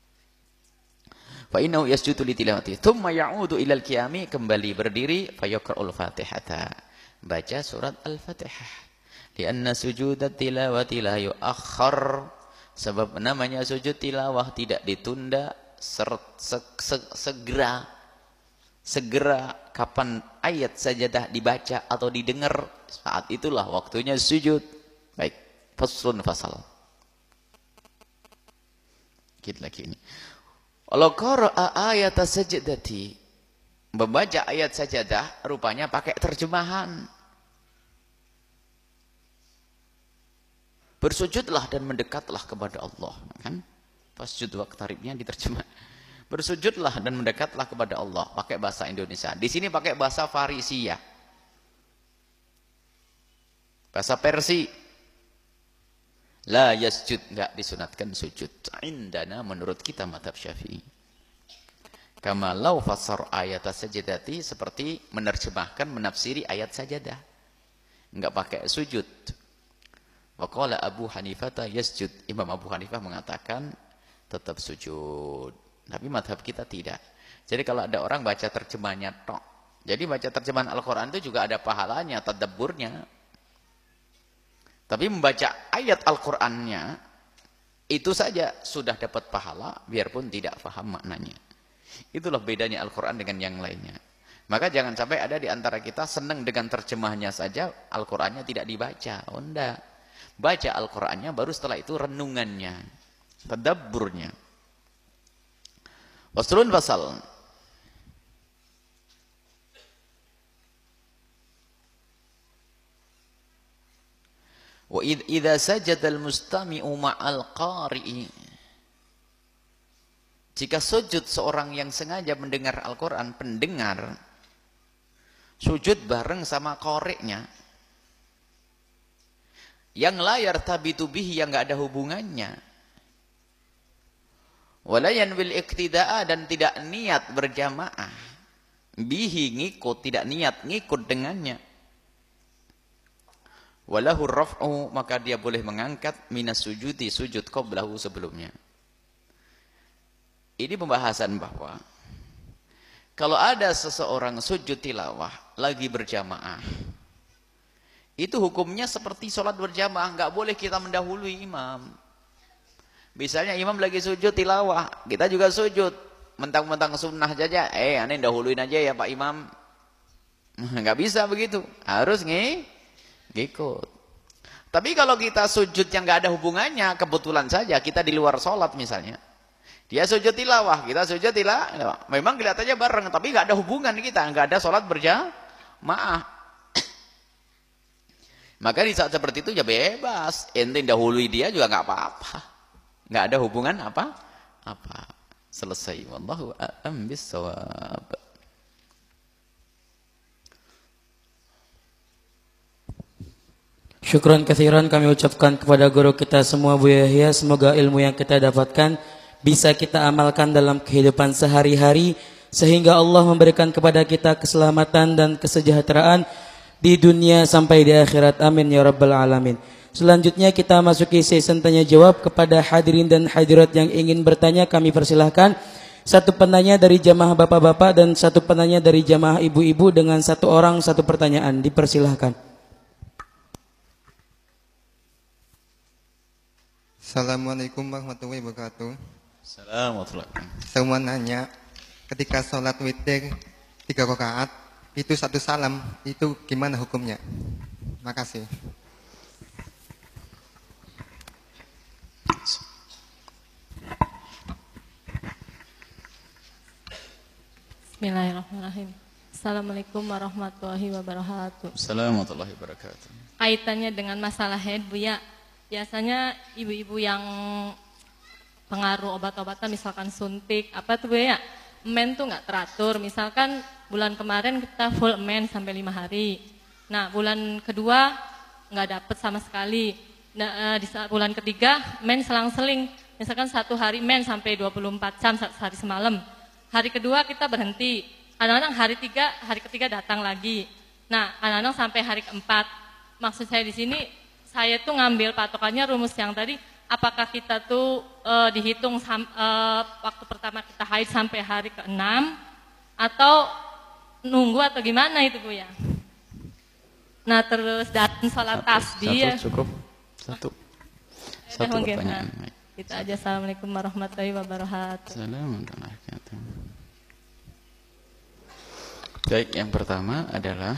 Fa innahu yasjudu li tilawati, tsumma ya'udu ilal qiyami, kembali berdiri, fa yaqra'ul Fatihata, baca surat Al-Fatihah. Lianna sujudat tilawati la yu'akhkhar, sebab namanya sujud tilawah tidak ditunda, ser, se, se, segera segera kapan ayat sajadah dibaca atau didengar, saat itulah waktunya sujud. Baik, faslun fasal. Kita lagi ini. Kalau qara'a ayat sajdati, membaca ayat sajadah rupanya pakai terjemahan. Bersujudlah dan mendekatlah kepada Allah, kan? Fasjud waqtaribnya diterjemah. Bersujudlah dan mendekatlah kepada Allah, pakai bahasa Indonesia. Di sini pakai bahasa Farisia, bahasa Persia. La yasjud, enggak disunatkan sujud. Indana, menurut kita mazhab Syafi'i. Kama law fassar ayat sajdati, seperti menerjemahkan, menafsiri ayat sajadah, enggak pakai sujud. Wa qala Abu Hanifah yasjud. Imam Abu Hanifah mengatakan tetap sujud. Tapi madhab kita tidak. Jadi kalau ada orang baca terjemahnya tok. Jadi baca terjemahan Al-Quran itu juga ada pahalanya, tadabburnya. Tapi membaca ayat Al-Qurannya, itu saja sudah dapat pahala, biarpun tidak paham maknanya. Itulah bedanya Al-Quran dengan yang lainnya. Maka jangan sampai ada di antara kita senang dengan terjemahnya saja, Al-Qurannya tidak dibaca. Oh enggak. Baca Al-Qurannya, baru setelah itu renungannya, tadabburnya. Faslun fasal. Wa idza sajada al-mustami'u ma'al qari'i, Jika sujud seorang yang sengaja mendengar Al-Quran, pendengar, sujud bareng sama qoreknya, yang layar tabitu bihi, yang nggak ada hubungannya, walayan wil iktida'a, dan tidak niat berjamaah, bihi ngikut, tidak niat ngikut dengannya, walahu raf'u, maka dia boleh mengangkat minas sujudi, sujud qablahu, sebelumnya. Ini pembahasan bahwa kalau ada seseorang sujud tilawah lagi berjamaah, itu hukumnya seperti sholat berjamaah, nggak boleh kita mendahului imam. Misalnya imam lagi sujud tilawah, kita juga sujud, mentang-mentang sunnah saja, eh aneh dahuluin aja ya Pak Imam. Nggak bisa begitu, harus ngi ngikut. Tapi kalau kita sujud yang nggak ada hubungannya, kebetulan saja kita di luar sholat misalnya, dia sujud tilawah, kita sujud tilawah, memang kelihatannya bareng, tapi nggak ada hubungan kita, nggak ada sholat berjamaah. Maka di saat seperti itu ya bebas, ente dahului dia juga nggak apa-apa, nggak ada hubungan apa-apa, selesai. Wallahu a'lam bissawab. Syukran katsiran kami ucapkan kepada guru kita semua, Bu Yahya. Semoga ilmu yang kita dapatkan bisa kita amalkan dalam kehidupan sehari-hari, sehingga Allah memberikan kepada kita keselamatan dan kesejahteraan di dunia sampai di akhirat. Amin ya rabbal alamin. Selanjutnya kita masuki sesi tanya jawab. Kepada hadirin dan hadirat yang ingin bertanya, kami persilahkan. Satu penanya dari jamaah bapak-bapak dan satu penanya dari jamaah ibu-ibu, dengan satu orang satu pertanyaan. Dipersilahkan. Assalamualaikum warahmatullahi wabarakatuh. Assalamualaikum. Saya mau nanya, ketika sholat witir tiga rakaat itu satu salam, itu gimana hukumnya? Makasih. Bismillahirrahmanirrahim. Assalamualaikum warahmatullahi wabarakatuh. Assalamualaikum warahmatullahi wabarakatuh. Kaitannya dengan masalah head, Bu ya. Biasanya ibu-ibu yang pengaruh obat-obatan, misalkan suntik, apa tuh Bu ya, men tuh nggak teratur. Misalkan bulan kemarin kita full men sampai lima hari. Nah bulan kedua nggak dapet sama sekali. Nah, di saat bulan ketiga men selang-seling. Misalkan satu hari men sampai dua puluh empat jam, sehari semalam. Hari kedua kita berhenti. Kadang-kadang hari tiga, hari ketiga datang lagi. Nah kadang-kadang sampai hari keempat. Maksud saya di sini, saya tuh ngambil patokannya rumus yang tadi. Apakah kita tuh e, dihitung sam, e, waktu pertama kita haid sampai hari keenam, atau nunggu atau gimana itu Bu ya? Nah terus datang sholat tasbih ya. Satu cukup. Satu. Satu pertanyaan. Kita aja. Assalamualaikum warahmatullahi wabarakatuh. Assalamualaikum warahmatullahi wabarakatuh. Baik, yang pertama adalah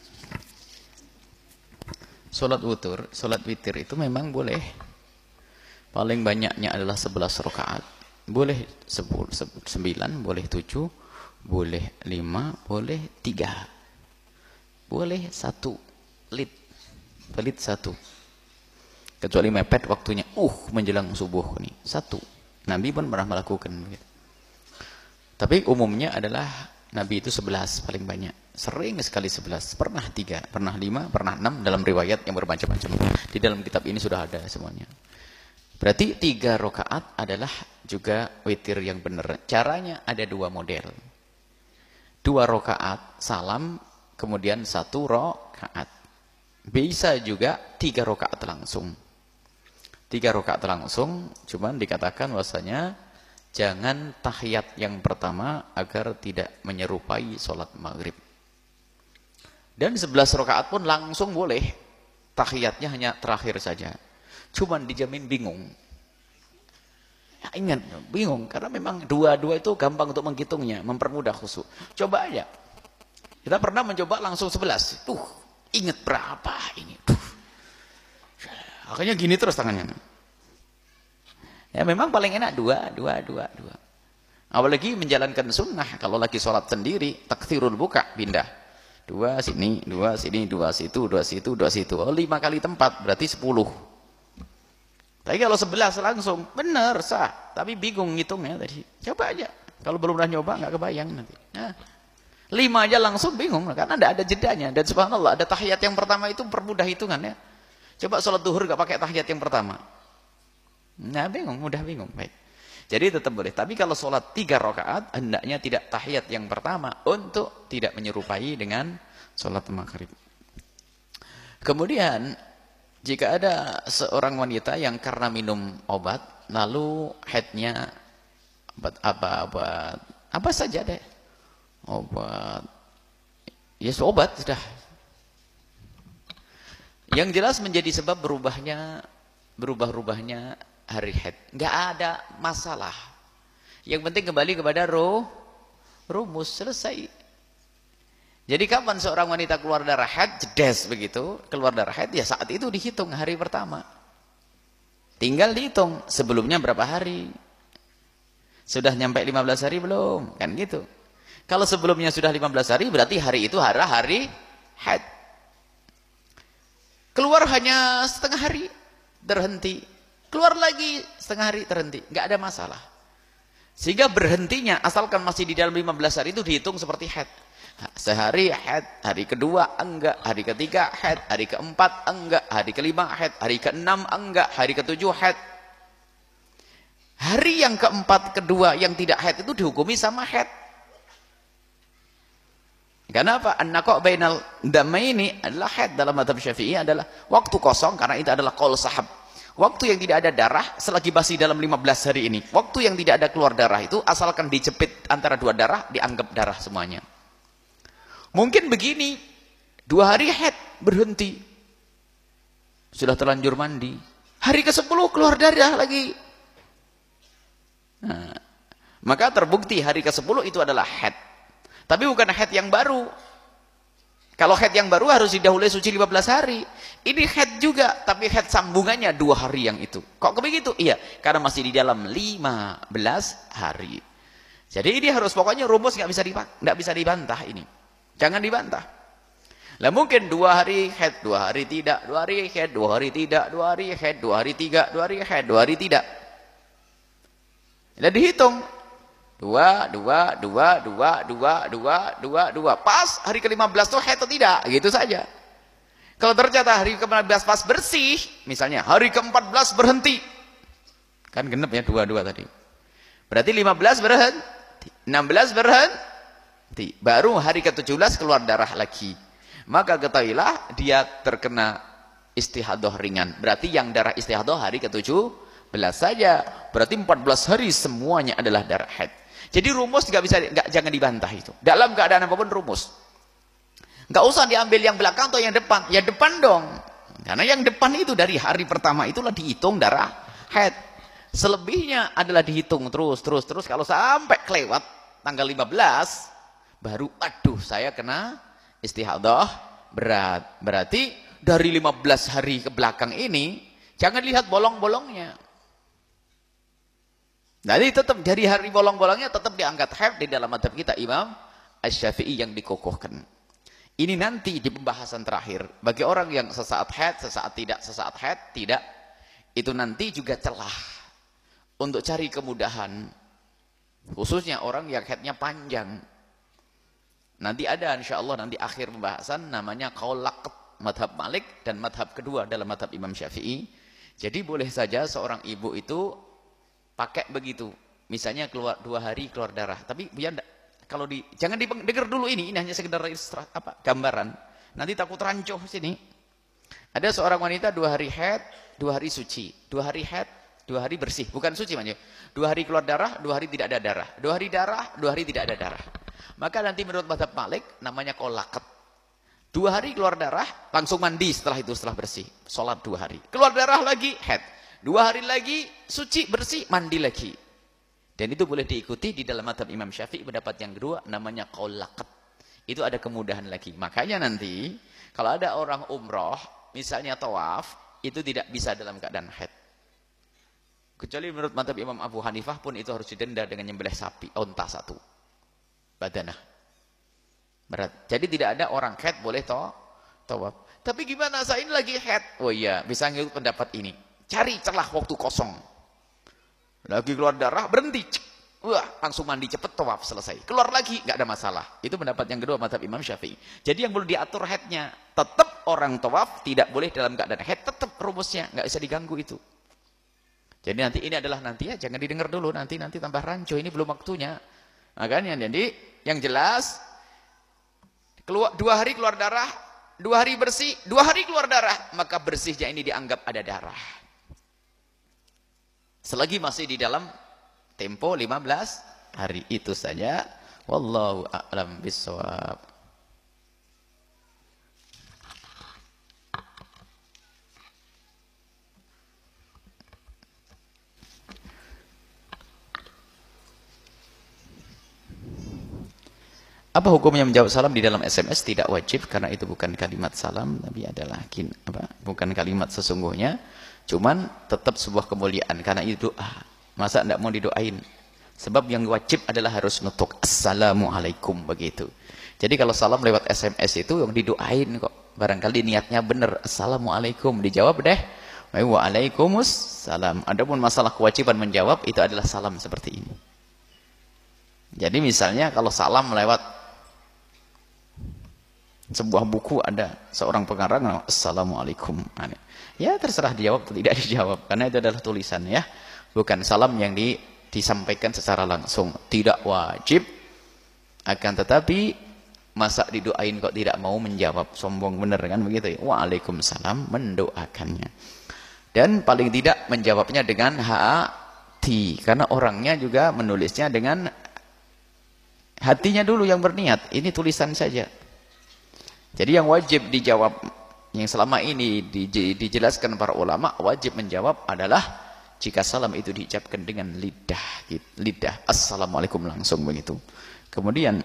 sholat wutur, sholat witir itu memang boleh. Paling banyaknya adalah sebelas rakaat. Boleh sepuluh, sembilan, boleh tujuh, boleh lima, boleh tiga. Boleh satu, lit, pelit satu. Kecuali mepet waktunya, uh menjelang subuh nih, satu. Nabi pun pernah melakukan begitu. Tapi umumnya adalah Nabi itu sebelas paling banyak. Sering sekali sebelas, pernah tiga, pernah lima, pernah enam, dalam riwayat yang bermacam-macam. Di dalam kitab ini sudah ada semuanya. Berarti tiga rakaat adalah juga witir yang benar. Caranya ada dua model. Dua rakaat salam, kemudian satu rakaat. Bisa juga tiga rakaat langsung. Tiga rakaat langsung, cuman dikatakan bahwasanya jangan tahiyat yang pertama agar tidak menyerupai sholat maghrib. Dan sebelas rakaat pun langsung boleh. Tahiyatnya hanya terakhir saja. Cuman dijamin bingung. Ya, ingat, bingung. Karena memang dua-dua itu gampang untuk menghitungnya. Mempermudah khusyuk. Coba aja. Kita pernah mencoba langsung sebelas. Tuh, ingat berapa ini. Tuh. Akhirnya gini terus tangannya. Ya memang paling enak dua, dua, dua, dua. Apalagi menjalankan sunnah. Kalau lagi sholat sendiri, takthirul buka, pindah. Dua sini, dua sini, dua situ, dua situ, dua situ. Oh, lima kali tempat, berarti sepuluh. Tapi kalau sebelas langsung, benar sah. Tapi bingung ngitungnya tadi. Coba aja. Kalau belum pernah nyoba, nggak kebayang nanti. Nah, lima aja langsung bingung, karena tidak ada jedanya. Dan subhanallah, ada tahiyat yang pertama itu permudah hitungannya. Coba sholat duhur nggak pakai tahiyat yang pertama. Nah, bingung, mudah bingung. Baik. Jadi tetap boleh. Tapi kalau sholat tiga rakaat, hendaknya tidak tahiyat yang pertama untuk tidak menyerupai dengan sholat maghrib. Kemudian, jika ada seorang wanita yang karena minum obat, lalu haidnya obat apa, obat apa saja deh, obat, ya obat sudah. Yang jelas menjadi sebab berubahnya, berubah-ubahnya hari haid. Nggak ada masalah. Yang penting kembali kepada roh, rumus, selesai. Jadi kapan seorang wanita keluar darah haid, jedes begitu, keluar darah haid, ya saat itu dihitung hari pertama. Tinggal dihitung, sebelumnya berapa hari? Sudah nyampe lima belas hari belum? Kan gitu. Kalau sebelumnya sudah lima belas hari, berarti hari itu hari hari haid. Keluar hanya setengah hari, terhenti. Keluar lagi setengah hari, terhenti. Nggak ada masalah. Sehingga berhentinya, asalkan masih di dalam lima belas hari itu dihitung seperti haid. Sehari haid, hari kedua enggak, hari ketiga haid, hari keempat enggak, hari kelima haid, hari keenam enggak, hari ketujuh haid. Hari yang keempat, kedua yang tidak haid itu dihukumi sama haid. Karena apa? An-naqa' bainal damaini adalah haid dalam mazhab Syafi'i, adalah waktu kosong, karena itu adalah qaul sahab. Waktu yang tidak ada darah selagi masih dalam lima belas hari ini. Waktu yang tidak ada keluar darah itu asalkan dijepit antara dua darah dianggap darah semuanya. Mungkin begini, dua hari haid berhenti, sudah terlanjur mandi, hari ke sepuluh keluar darah lagi. Nah, maka terbukti hari ke sepuluh itu adalah haid, tapi bukan haid yang baru. Kalau haid yang baru harus didahului suci lima belas hari. Ini haid juga, tapi haid sambungannya dua hari yang itu. Kok begitu? Iya, karena masih di dalam lima belas hari. Jadi ini harus, pokoknya rumus nggak bisa nggak bisa dibantah ini. Jangan dibantah. Lah mungkin dua hari haid, dua hari tidak, dua hari haid, dua hari tidak, dua hari haid, dua hari tiga, dua hari haid, dua hari tidak. Lah dihitung. Dua, dua, dua, dua, dua, dua, dua, dua. Pas hari ke lima belas tuh haid atau tidak? Gitu saja. Kalau ternyata hari ke lima belas pas bersih, misalnya hari ke empat belas berhenti. Kan genep ya dua-dua tadi. Berarti lima belas berhenti, enam belas berhenti. Baru hari ke tujuh belas keluar darah lagi. Maka ketahuilah dia terkena istihadah ringan. Berarti yang darah istihadah hari ke tujuh belas saja. Berarti empat belas hari semuanya adalah darah haid. Jadi rumus nggak bisa, nggak, jangan dibantah itu. Dalam keadaan apapun rumus. Nggak usah diambil yang belakang atau yang depan. Ya depan dong. Karena yang depan itu dari hari pertama itulah dihitung darah haid. Selebihnya adalah dihitung terus, terus, terus. Kalau sampai kelewat tanggal lima belas, baru aduh saya kena istihadah berat. Berarti dari lima belas hari ke belakang ini jangan lihat bolong-bolongnya. Jadi tetap dari hari bolong-bolongnya tetap diangkat haid di dalam mazhab kita Imam Asy-Syafi'i yang dikokohkan. Ini nanti di pembahasan terakhir. Bagi orang yang sesaat haid, sesaat tidak, sesaat haid, tidak. Itu nanti juga celah untuk cari kemudahan. Khususnya orang yang haidnya panjang. Nanti ada insyaallah nanti akhir pembahasan namanya qaul laqat, madhab Malik dan madhab kedua dalam madhab Imam Syafi'i. Jadi boleh saja seorang ibu itu pakai begitu. Misalnya keluar dua hari keluar darah. Tapi ya kalau di jangan didengar dulu ini, ini hanya sekedar istrat, apa gambaran. Nanti takut rancuh sini. Ada seorang wanita dua hari haid, dua hari suci, dua hari haid, dua hari bersih, bukan suci maksudnya. Dua hari keluar darah, dua hari tidak ada darah. Dua hari darah, dua hari tidak ada darah. Maka nanti menurut mazhab Malik namanya qaul laqat. Dua hari keluar darah, langsung mandi setelah itu, setelah bersih. Sholat dua hari. Keluar darah lagi, haid. Dua hari lagi, suci, bersih, mandi lagi. Dan itu boleh diikuti di dalam mazhab Imam Syafi'i, pendapat yang kedua, namanya qaul laqat. Itu ada kemudahan lagi. Makanya nanti, kalau ada orang umroh, misalnya tawaf, itu tidak bisa dalam keadaan haid. Kecuali menurut mazhab Imam Abu Hanifah pun itu harus didenda dengan nyembelih sapi, onta satu. Badanah. Berat. Jadi tidak ada orang haid boleh toh tawaf. Tapi gimana saya ini lagi haid? Oh iya, bisa ngikut pendapat ini. Cari celah waktu kosong. Lagi keluar darah, berhenti. Wah, langsung mandi cepet, tawaf, selesai. Keluar lagi, nggak ada masalah. Itu pendapat yang kedua mazhab Imam Syafi'i. Jadi yang perlu diatur haidnya, tetap orang tawaf tidak boleh dalam keadaan haid, tetap rumusnya, nggak bisa diganggu itu. Jadi nanti ini adalah nanti ya, jangan didengar dulu, nanti nanti tambah rancu, ini belum waktunya. Makanya jadi yang jelas keluar dua hari keluar darah, dua hari bersih, dua hari keluar darah, maka bersihnya ini dianggap ada darah. Selagi masih di dalam tempo lima belas hari itu saja. Wallahu a'lam bishawab. Apa hukumnya menjawab salam di dalam S M S? Tidak wajib karena itu bukan kalimat salam, tapi adalah kin, apa? Bukan kalimat sesungguhnya. Cuman tetap sebuah kemuliaan karena itu doa. Masa tidak mau didoain? Sebab yang wajib adalah harus nutuk assalamualaikum begitu. Jadi kalau salam lewat S M S itu yang didoain kok. Barangkali niatnya benar assalamualaikum, dijawab deh waalaikumsalam. Adapun masalah kewajiban menjawab itu adalah salam seperti ini. Jadi misalnya kalau salam lewat sebuah buku ada seorang pengarang assalamualaikum. Ya terserah dijawab atau tidak dijawab karena itu adalah tulisan ya. Bukan salam yang di, disampaikan secara langsung. Tidak wajib. Akan tetapi masa didoain kok tidak mau menjawab, sombong bener kan begitu ya. Waalaikumsalam, mendoakannya. Dan paling tidak menjawabnya dengan hati karena orangnya juga menulisnya dengan hatinya dulu yang berniat. Ini tulisan saja. Jadi yang wajib dijawab, yang selama ini dijelaskan para ulama, wajib menjawab adalah jika salam itu diucapkan dengan lidah, lidah assalamualaikum langsung begitu. Kemudian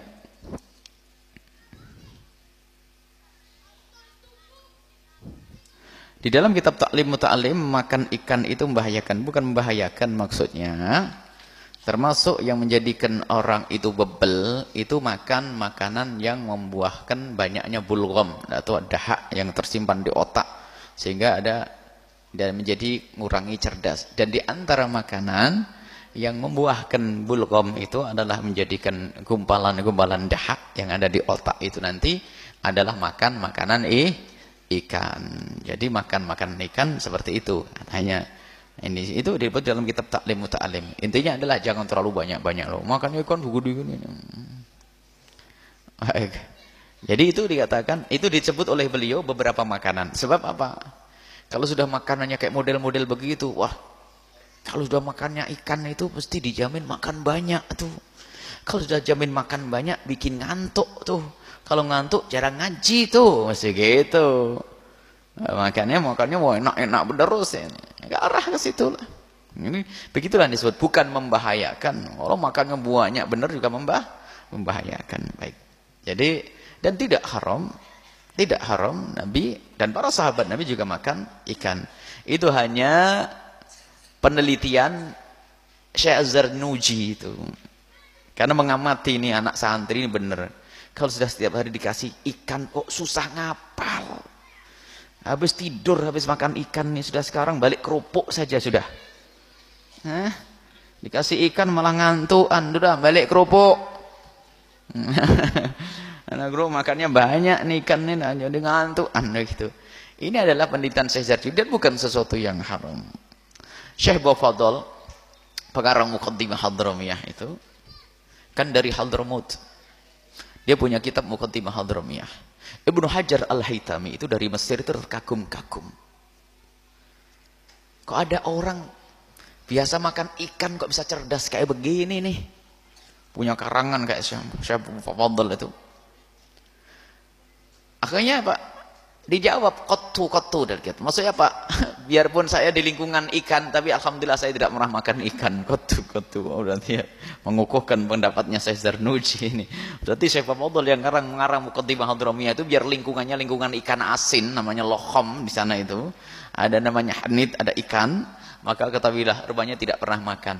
di dalam kitab Ta'lim Muta'alim, makan ikan itu membahayakan, bukan membahayakan maksudnya. Termasuk yang menjadikan orang itu bebel, itu makan makanan yang membuahkan banyaknya bulgham atau dahak yang tersimpan di otak. Sehingga ada dan menjadi mengurangi cerdas. Dan di antara makanan yang membuahkan bulgham itu adalah menjadikan gumpalan-gumpalan dahak yang ada di otak itu nanti adalah makan makanan eh, ikan. Jadi makan makanan ikan seperti itu. Hanya ini itu disebut dalam kitab Ta'lim Muta'alim. Intinya adalah jangan terlalu banyak-banyak loh. Makan ikan begini gini. Baik. Jadi itu dikatakan, itu disebut oleh beliau beberapa makanan. Sebab apa? Kalau sudah makanannya kayak model-model begitu, wah. Kalau sudah makannya ikan itu pasti dijamin makan banyak tuh. Kalau sudah jamin makan banyak bikin ngantuk tuh. Kalau ngantuk jarang ngaji tuh, masih gitu. Makanya makannya mau enak-enak terus ya. Enggak arah ke situ lah. Ini begitulah yang disebut bukan membahayakan. Kalau makannya banyak benar juga membah membahayakan. Baik. Jadi dan tidak haram, tidak haram Nabi dan para sahabat Nabi juga makan ikan. Itu hanya penelitian Syekh Zarnuji itu. Karena mengamati ini anak santri ini benar. Kalau sudah setiap hari dikasih ikan kok susah ngapal. Habis tidur, habis makan ikan nih sudah sekarang balik kerupuk saja sudah. Hah? Dikasih ikan malah ngantukan, sudah balik kerupuk. Anak guru makannya banyak nih ikan nih, jadi ngantukan gitu. Ini adalah penelitian Syekh Zarnuji dan bukan sesuatu yang haram. Syekh Bafadol, pengarang Muqaddimah Hadramiyah itu, kan dari Hadramut. Dia punya kitab Muqaddimah Hadramiyah. Ibnu Hajar Al-Haytami itu dari Mesir itu terkagum-kagum. Kok ada orang biasa makan ikan kok bisa cerdas kayak begini nih. Punya karangan kayak Syekh Fadl itu. Akhirnya Pak dijawab kotu kotu dari kita. Maksudnya Pak, biarpun saya di lingkungan ikan, tapi alhamdulillah saya tidak pernah makan ikan. Kotu kotu. Oh, berarti ya, mengukuhkan pendapatnya Syekh Zarnuji ini. Berarti Syekh Fadl yang ngarang mengarang Muqaddimah Hadramiyah itu biar lingkungannya lingkungan ikan asin, namanya lohom di sana itu. Ada namanya hanit, ada ikan. Maka ketahuilah rupanya tidak pernah makan.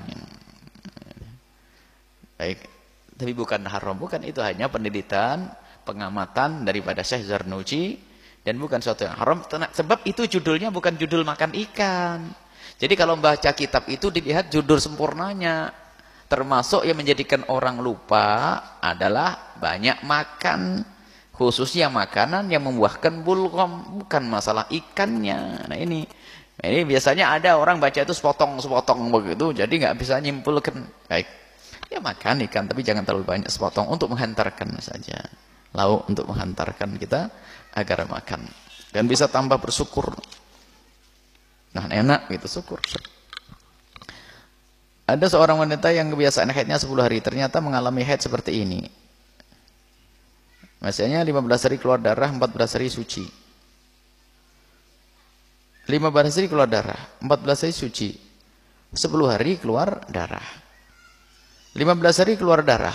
Baik. Tapi bukan haram, bukan itu hanya penelitian, pengamatan daripada Syekh Zarnuji. Dan bukan sesuatu yang haram, sebab itu judulnya bukan judul makan ikan. Jadi kalau membaca kitab itu dilihat judul sempurnanya. Termasuk yang menjadikan orang lupa adalah banyak makan. Khususnya makanan yang membuahkan bulgom. Bukan masalah ikannya. Nah ini. Ini biasanya ada orang baca itu sepotong-sepotong begitu. Jadi nggak bisa nyimpulkan. Baik. Ya makan ikan. Tapi jangan terlalu banyak sepotong. Untuk menghantarkan saja. Lauk untuk menghantarkan kita agar makan. Dan bisa tambah bersyukur. Nah enak gitu syukur. Ada seorang wanita yang kebiasaan haidnya sepuluh hari, ternyata mengalami haid seperti ini. Maksudnya lima belas hari keluar darah, empat belas hari suci. lima belas hari keluar darah, empat belas hari suci. sepuluh hari keluar darah. lima belas hari keluar darah.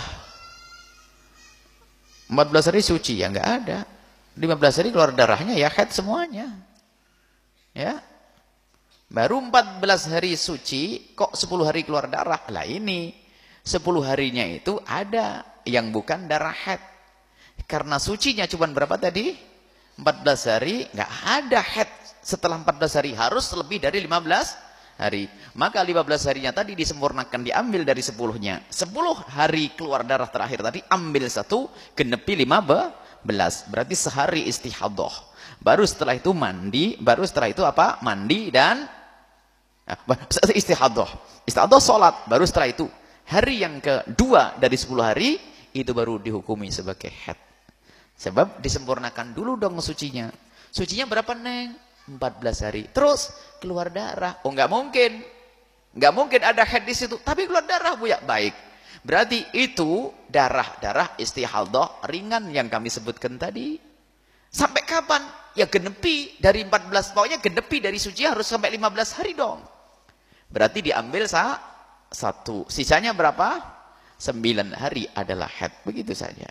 empat belas hari suci, ya enggak ada. lima belas hari keluar darahnya ya haid semuanya. Ya. Baru empat belas hari suci, kok sepuluh hari keluar darah? Lah ini, sepuluh harinya itu ada yang bukan darah haid. Karena sucinya cuma berapa tadi? empat belas hari, nggak ada haid. Setelah empat belas hari harus lebih dari lima belas hari. Maka lima belas harinya tadi disempurnakan, diambil dari sepuluhnya. sepuluh hari keluar darah terakhir tadi, ambil satu, genepi lima belas. Berarti sehari istihadah. Baru setelah itu mandi, baru setelah itu apa? Mandi dan istihadah. Istihadah sholat. Baru setelah itu hari yang kedua dari sepuluh hari itu baru dihukumi sebagai haid. Sebab disempurnakan dulu dong sucinya. Sucinya berapa neng? empat belas hari. Terus keluar darah. Oh nggak mungkin. Nggak mungkin ada haid di situ. Tapi keluar darah Bu ya. Baik. Berarti itu darah-darah istihadah ringan yang kami sebutkan tadi. Sampai kapan? Ya genepi dari empat belas. Pokoknya genepi dari suci harus sampai lima belas hari dong. Berarti diambil sah, satu. Sisanya berapa? Sembilan hari adalah haid. Begitu saja.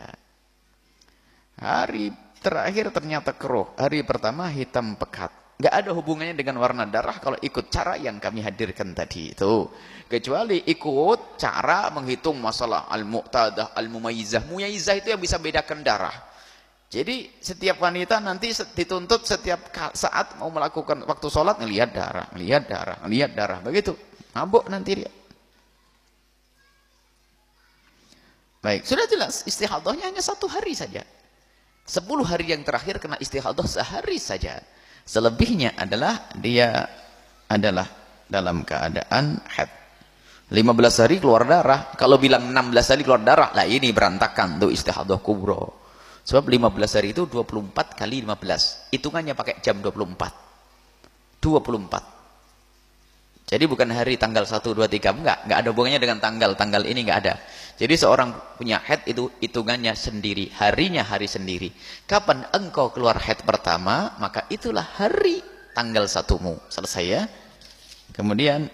Hari terakhir ternyata keruh. Hari pertama hitam pekat. Nggak ada hubungannya dengan warna darah kalau ikut cara yang kami hadirkan tadi itu. Kecuali ikut cara menghitung masalah al-muqtadah, al-mumayyizah. Mumayyizah itu yang bisa bedakan darah. Jadi setiap wanita nanti dituntut setiap saat mau melakukan waktu sholat ngelihat darah, ngelihat darah, ngelihat darah. Begitu. Mabuk nanti dia. Baik, sudah jelas istihadahnya hanya satu hari saja. Sepuluh hari yang terakhir kena istihadah sehari saja. Selebihnya adalah dia adalah dalam keadaan haid. lima belas hari keluar darah. Kalau bilang enam belas hari keluar darah, lah ini berantakan tuh istihadah kubro. Sebab lima belas hari itu dua puluh empat kali lima belas. Hitungannya pakai jam dua puluh empat. dua puluh empat. Jadi bukan hari tanggal satu, dua, tiga. Enggak. Enggak ada hubungannya dengan tanggal. Tanggal ini enggak ada. Jadi seorang punya haid itu hitungannya sendiri. Harinya hari sendiri. Kapan engkau keluar haid pertama, maka itulah hari tanggal satumu. Selesai ya. Kemudian,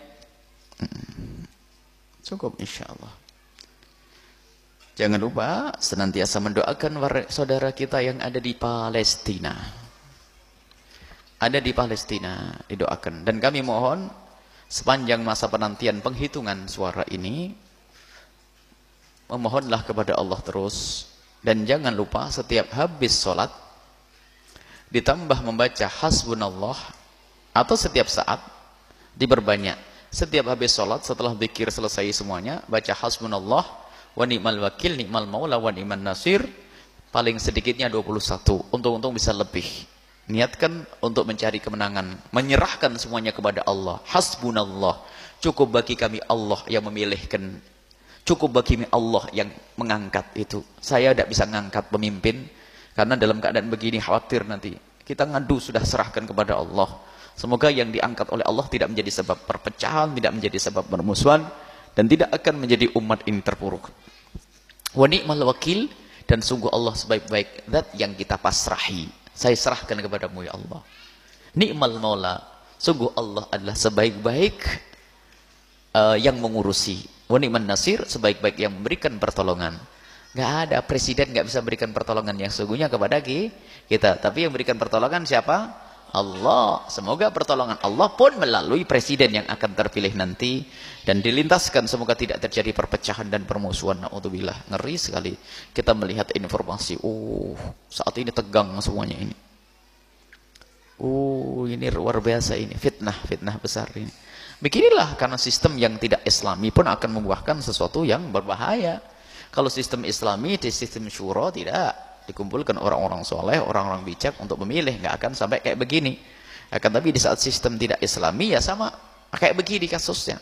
cukup insya Allah. Jangan lupa senantiasa mendoakan saudara kita yang ada di Palestina. Ada di Palestina, didoakan. Dan kami mohon sepanjang masa penantian penghitungan suara ini, memohonlah kepada Allah terus. Dan jangan lupa setiap habis sholat, ditambah membaca hasbunallah, atau setiap saat, diperbanyak. Setiap habis sholat, setelah zikir selesai semuanya, baca hasbunallah, wa ni'mal wakil, ni'mal maula, wa ni'man nasir. Paling sedikitnya dua puluh satu. Untung-untung bisa lebih. Niatkan untuk mencari kemenangan. Menyerahkan semuanya kepada Allah. Hasbunallah. Cukup bagi kami Allah yang memilihkan. Cukup bagi kami Allah yang mengangkat itu. Saya tidak bisa mengangkat pemimpin. Karena dalam keadaan begini khawatir nanti. Kita ngadu sudah serahkan kepada Allah. Semoga yang diangkat oleh Allah tidak menjadi sebab perpecahan. Tidak menjadi sebab permusuhan. Dan tidak akan menjadi umat ini terpuruk. Wa ni'mal wakil, dan sungguh Allah sebaik-baik zat yang kita pasrahi. Saya serahkan kepadamu ya Allah. Ni'mal maula, sungguh Allah adalah sebaik-baik uh, yang mengurusi. Wa ni'man nasir, sebaik-baik yang memberikan pertolongan. Gak ada presiden gak bisa berikan pertolongan yang sesungguhnya kepada kita. Tapi yang berikan pertolongan siapa? Allah. Semoga pertolongan Allah pun melalui presiden yang akan terpilih nanti. Dan dilintaskan semoga tidak terjadi perpecahan dan permusuhan. Na'udzubillah. Ngeri sekali kita melihat informasi. Oh, saat ini tegang semuanya ini. Oh, ini luar biasa ini, fitnah, fitnah besar ini. Beginilah karena sistem yang tidak islami pun akan membuahkan sesuatu yang berbahaya. Kalau sistem islami di sistem syura tidak dikumpulkan orang-orang soleh, orang-orang bijak untuk memilih, nggak akan sampai kayak begini. Akan tapi di saat sistem tidak islami ya sama kayak begini kasusnya.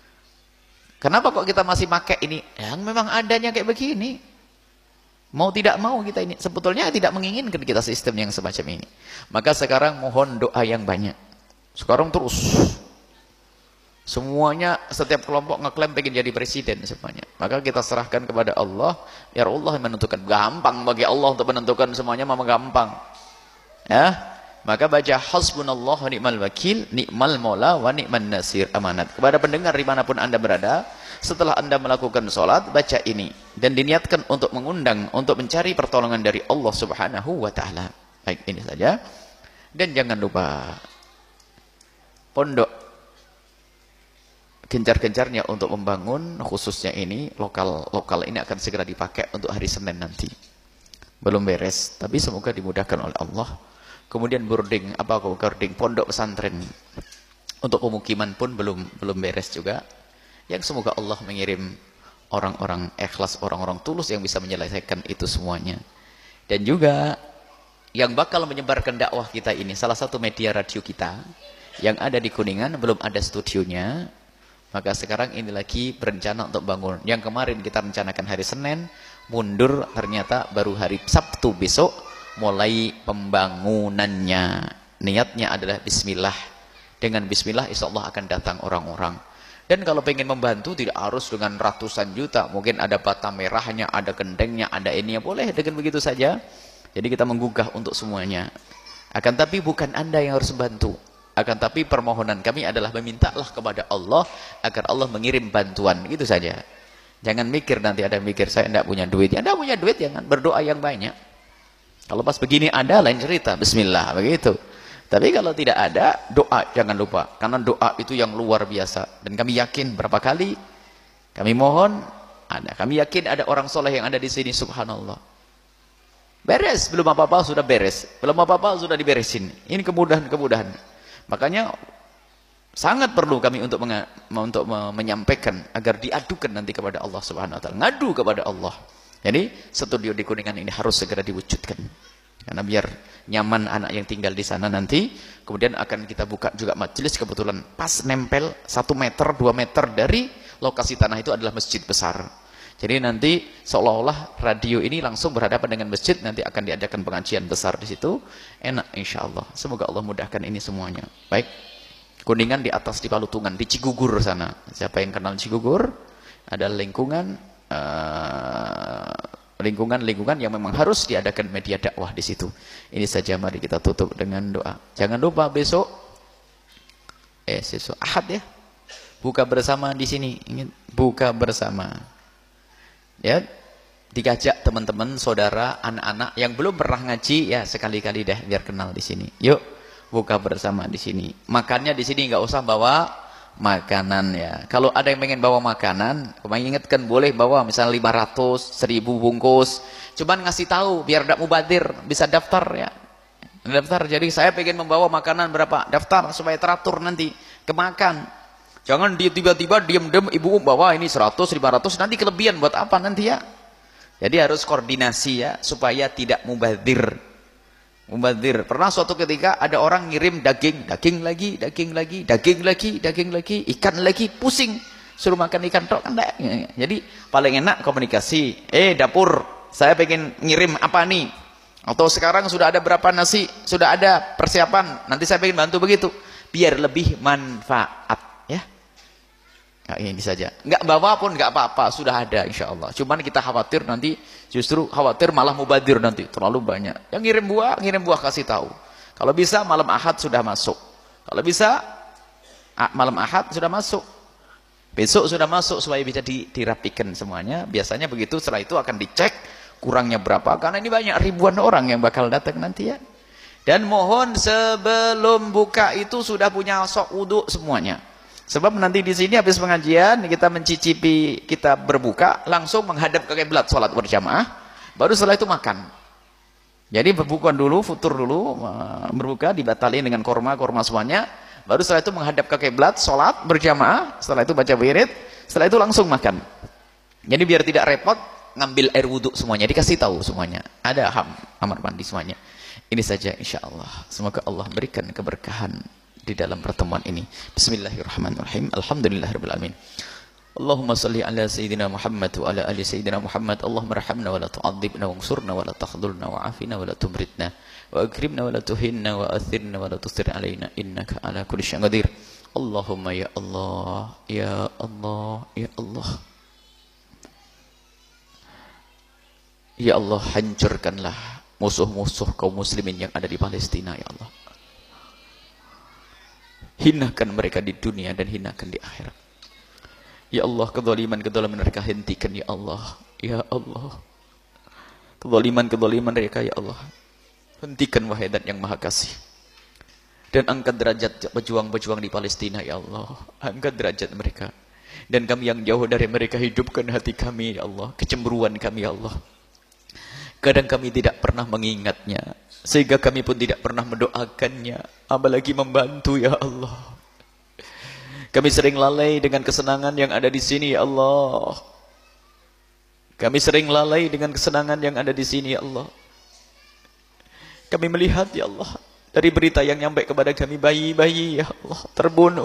Kenapa kok kita masih pakai ini? Yang memang adanya kayak begini. Mau tidak mau kita ini sebetulnya tidak menginginkan kita sistem yang semacam ini. Maka sekarang mohon doa yang banyak. Sekarang terus semuanya, setiap kelompok ngeklaim pengen jadi presiden semuanya. Maka kita serahkan kepada Allah, biar Allah yang menentukan. Gampang bagi Allah untuk menentukan semuanya, memang gampang. Ya, maka baca hasbunallah wa ni'mal wakil, ni'mal maula wa ni'man nasir, amanat. Kepada pendengar dimanapun anda berada, setelah anda melakukan sholat, baca ini dan diniatkan untuk mengundang, untuk mencari pertolongan dari Allah Subhanahu wa Ta'ala. Baik, ini saja. Dan jangan lupa pondok gencar-gencarnya untuk membangun, khususnya ini lokal lokal ini akan segera dipakai untuk hari Senin nanti. Belum beres, tapi semoga dimudahkan oleh Allah. Kemudian boarding, apa boarding pondok pesantren untuk pemukiman pun belum belum beres juga. Yang semoga Allah mengirim orang-orang ikhlas, orang-orang tulus yang bisa menyelesaikan itu semuanya. Dan juga yang bakal menyebarkan dakwah kita ini, salah satu media radio kita yang ada di Kuningan belum ada studionya. Maka sekarang ini lagi berencana untuk bangun. Yang kemarin kita rencanakan hari Senin, mundur ternyata baru hari Sabtu besok mulai pembangunannya. Niatnya adalah bismillah. Dengan bismillah insya Allah akan datang orang-orang. Dan kalau pengen membantu tidak harus dengan ratusan juta. Mungkin ada bata merahnya, ada gendengnya, ada ini ya boleh dengan begitu saja. Jadi kita menggugah untuk semuanya. Akan tapi bukan anda yang harus membantu. Akan tapi permohonan kami adalah memintalah kepada Allah agar Allah mengirim bantuan, gitu saja. Jangan mikir nanti ada mikir saya tidak punya duit. Anda punya duit jangan berdoa yang banyak. Kalau pas begini ada lain cerita, bismillah begitu. Tapi kalau tidak ada doa jangan lupa, karena doa itu yang luar biasa. Dan kami yakin berapa kali kami mohon ada, kami yakin ada orang soleh yang ada di sini, subhanallah. Beres belum apa-apa sudah beres, belum apa-apa sudah diberesin. Ini kemudahan-kemudahan. Makanya sangat perlu kami untuk menga, untuk menyampaikan agar diadukan nanti kepada Allah Subhanahu wa taala. Ngadu kepada Allah. Jadi studio di Kuningan ini harus segera diwujudkan. Karena biar nyaman anak yang tinggal di sana nanti. Kemudian akan kita buka juga majelis, kebetulan pas nempel satu meter, dua meter dari lokasi tanah itu adalah masjid besar. Jadi nanti seolah-olah radio ini langsung berhadapan dengan masjid, nanti akan diadakan pengajian besar di situ. Enak insya Allah. Semoga Allah mudahkan ini semuanya. Baik. Kuningan di atas di Palutungan, di Cigugur sana. Siapa yang kenal Cigugur? Ada lingkungan uh, lingkungan-lingkungan yang memang harus diadakan media dakwah di situ. Ini saja, mari kita tutup dengan doa. Jangan lupa besok eh besok Ahad ya. Buka bersama di sini. Ingat, buka bersama. Ya, dikajak teman-teman, saudara, anak-anak yang belum pernah ngaji, ya sekali-kali deh biar kenal di sini. Yuk, buka bersama di sini. Makannya di sini nggak usah bawa makanan ya. Kalau ada yang pengen bawa makanan, kemarin ingatkan boleh bawa misalnya lima ratus, seribu bungkus. Cuman ngasih tahu biar tidak mubadir, bisa daftar ya. Daftar. Jadi saya pengen membawa makanan berapa? Daftar supaya teratur nanti kemakan. Jangan dia tiba-tiba diam-diam ibu bawa ini seratus, lima ratus, nanti kelebihan buat apa nanti ya? Jadi harus koordinasi ya supaya tidak mubazir. Mubazir. Pernah suatu ketika ada orang ngirim daging, daging lagi, daging lagi, daging lagi, daging lagi, ikan lagi, pusing. Suruh makan ikan tok kan enggak. Jadi paling enak komunikasi. Eh dapur, saya pengen ngirim apa nih? Atau sekarang sudah ada berapa nasi? Sudah ada persiapan. Nanti saya pengen bantu begitu. Biar lebih manfaat. Nah, ini saja. Enggak bawa pun enggak apa-apa, sudah ada insya Allah. Cuman kita khawatir nanti, justru khawatir malah mubadir nanti, terlalu banyak. Yang ngirim buah, ngirim buah kasih tahu. Kalau bisa malam Ahad sudah masuk. Kalau bisa malam Ahad sudah masuk. Besok sudah masuk supaya bisa di, dirapikan semuanya. Biasanya begitu, setelah itu akan dicek kurangnya berapa. Karena ini banyak ribuan orang yang bakal datang nanti ya. Dan mohon sebelum buka itu sudah punya sok wudhu semuanya. Sebab nanti di sini habis pengajian kita mencicipi, kita berbuka langsung menghadap ke kiblat, sholat berjamaah, baru setelah itu makan. Jadi berbuka dulu, futur dulu, berbuka dibatalin dengan korma, korma semuanya. Baru setelah itu menghadap ke kiblat, sholat berjamaah, setelah itu baca wirid, setelah itu langsung makan. Jadi biar tidak repot, ngambil air wudhu semuanya, dikasih tahu semuanya. Ada ham, kamar mandi semuanya. Ini saja insya Allah. Semoga Allah berikan keberkahan di dalam pertemuan ini. Bismillahirrahmanirrahim. Alhamdulillahirabbil alamin. Allahumma salli ala sayyidina Muhammad wa ala ali sayyidina Muhammad. Allahumma rahamna wa la tu'adzibna wa ansurna wa la takhdhulna wa afina wa la tumritna wa akrimna wa la tuhinna wa athirna wa la tusir alaina innaka ala kulli syai'in qadir. Allahumma ya Allah, ya Allah, ya Allah. Ya Allah, hancurkanlah musuh-musuh kaum muslimin yang ada di Palestina ya Allah. Hinakan mereka di dunia dan hinakan di akhirat. Ya Allah, kezaliman-kezaliman mereka hentikan ya Allah. Ya Allah. Kezaliman-kezaliman mereka ya Allah. Hentikan wahai Zat yang Maha Kasih. Dan angkat derajat pejuang-pejuang di Palestina ya Allah. Angkat derajat mereka. Dan kami yang jauh dari mereka, hidupkan hati kami ya Allah. Kecemburuan kami ya Allah. Kadang kami tidak pernah mengingatnya. Sehingga kami pun tidak pernah mendoakannya. Apalagi membantu ya Allah. Kami sering lalai dengan kesenangan yang ada di sini ya Allah. Kami sering lalai dengan kesenangan yang ada di sini ya Allah. Kami melihat ya Allah, dari berita yang nyampe kepada kami, bayi-bayi ya Allah terbunuh.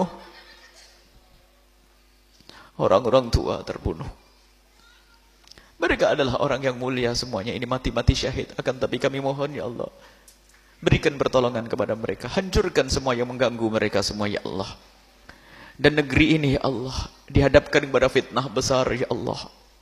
Orang-orang tua terbunuh. Mereka adalah orang yang mulia semuanya, ini mati-mati syahid. Akan tapi kami mohon ya Allah, berikan pertolongan kepada mereka. Hancurkan semua yang mengganggu mereka semua ya Allah. Dan negeri ini ya Allah dihadapkan kepada fitnah besar ya Allah.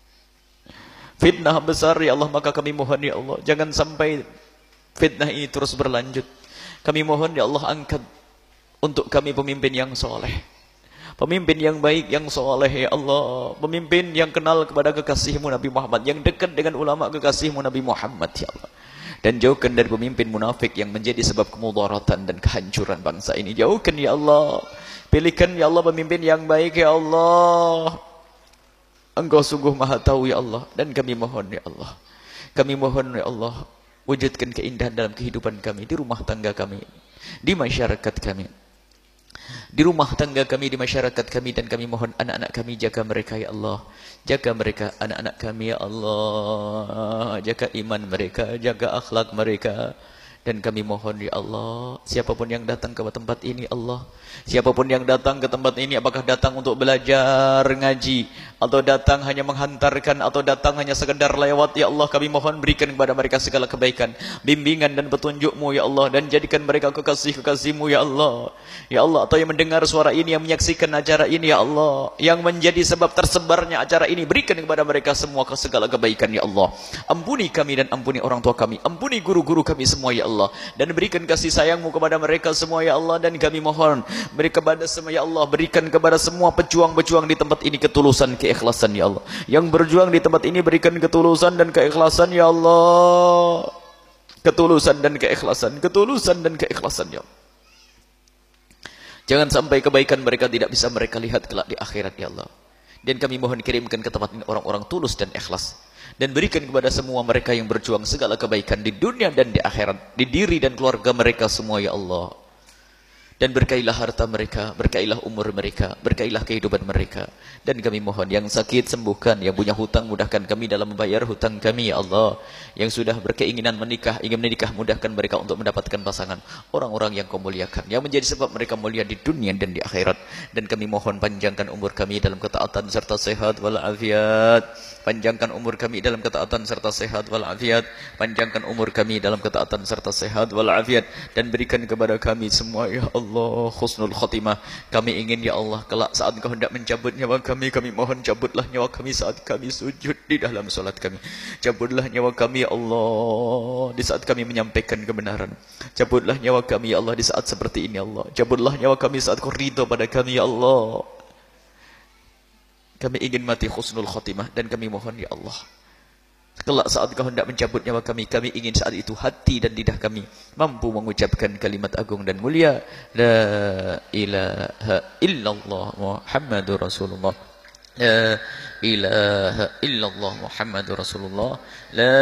Fitnah besar ya Allah, maka kami mohon ya Allah, jangan sampai fitnah ini terus berlanjut. Kami mohon ya Allah, angkat untuk kami pemimpin yang soleh, pemimpin yang baik, yang soleh ya Allah. Pemimpin yang kenal kepada kekasihmu Nabi Muhammad, yang dekat dengan ulama kekasihmu Nabi Muhammad ya Allah. Dan jauhkan dari pemimpin munafik yang menjadi sebab kemudaratan dan kehancuran bangsa ini. Jauhkan ya Allah. Pilihkan ya Allah pemimpin yang baik ya Allah. Engkau sungguh maha tahu ya Allah. Dan kami mohon ya Allah, kami mohon ya Allah, wujudkan keindahan dalam kehidupan kami, di rumah tangga kami, di masyarakat kami, di rumah tangga kami, di masyarakat kami. Dan kami mohon anak-anak kami, jaga mereka ya Allah. Jaga mereka, anak-anak kami ya Allah. Jaga iman mereka, jaga akhlak mereka. Dan kami mohon ya Allah, siapapun yang datang ke tempat ini Allah, siapapun yang datang ke tempat ini, apakah datang untuk belajar ngaji, atau datang hanya menghantarkan, atau datang hanya sekedar lewat ya Allah, kami mohon berikan kepada mereka segala kebaikan, bimbingan dan petunjuk-Mu ya Allah. Dan jadikan mereka kekasih-kekasih-Mu ya Allah. Ya Allah, atau yang mendengar suara ini, yang menyaksikan acara ini ya Allah, yang menjadi sebab tersebarnya acara ini, berikan kepada mereka semua segala kebaikan ya Allah. Ampuni kami dan ampuni orang tua kami, ampuni guru-guru kami semua ya Allah. Dan berikan kasih sayang-Mu kepada mereka semua ya Allah. Dan kami mohon berikan kepada semua ya Allah, berikan kepada semua pejuang-pejuang di tempat ini ketulusan, keikhlasan ya Allah. Yang berjuang di tempat ini, berikan ketulusan dan keikhlasan ya Allah. Ketulusan dan keikhlasan, ketulusan dan keikhlasan ya Allah. Jangan sampai kebaikan mereka tidak bisa mereka lihat kelak di akhirat ya Allah. Dan kami mohon kirimkan ke tempat ini orang-orang tulus dan ikhlas. Dan berikan kepada semua mereka yang berjuang segala kebaikan di dunia dan di akhirat, di diri dan keluarga mereka semua ya Allah. Dan berkailah harta mereka, berkailah umur mereka, berkailah kehidupan mereka. Dan kami mohon yang sakit sembuhkan, yang punya hutang mudahkan kami dalam membayar hutang kami ya Allah. Yang sudah berkeinginan menikah, ingin menikah, mudahkan mereka untuk mendapatkan pasangan orang-orang yang Kau muliakan, yang menjadi sebab mereka mulia di dunia dan di akhirat. Dan kami mohon panjangkan umur kami dalam ketaatan serta sehat walafiat. Panjangkan umur kami dalam ketaatan serta sehat walafiat. Panjangkan umur kami dalam ketaatan serta sehat walafiat. Dan berikan kepada kami semua ya Allah husnul khotimah. Kami ingin ya Allah, kelak saat Engkau hendak mencabut nyawa kami, kami mohon cabutlah nyawa kami saat kami sujud di dalam solat kami. Cabutlah nyawa kami ya Allah di saat kami menyampaikan kebenaran. Cabutlah nyawa kami ya Allah di saat seperti ini ya Allah. Cabutlah nyawa kami saat Kau ridha pada kami ya Allah. Kami ingin mati husnul khotimah. Dan kami mohon ya Allah, kelak saat Kau hendak mencabut nyawa kami, kami ingin saat itu hati dan lidah kami mampu mengucapkan kalimat agung dan mulia, La ilaha illallah Muhammadur Rasulullah لا إله إلا الله محمد رسول الله لا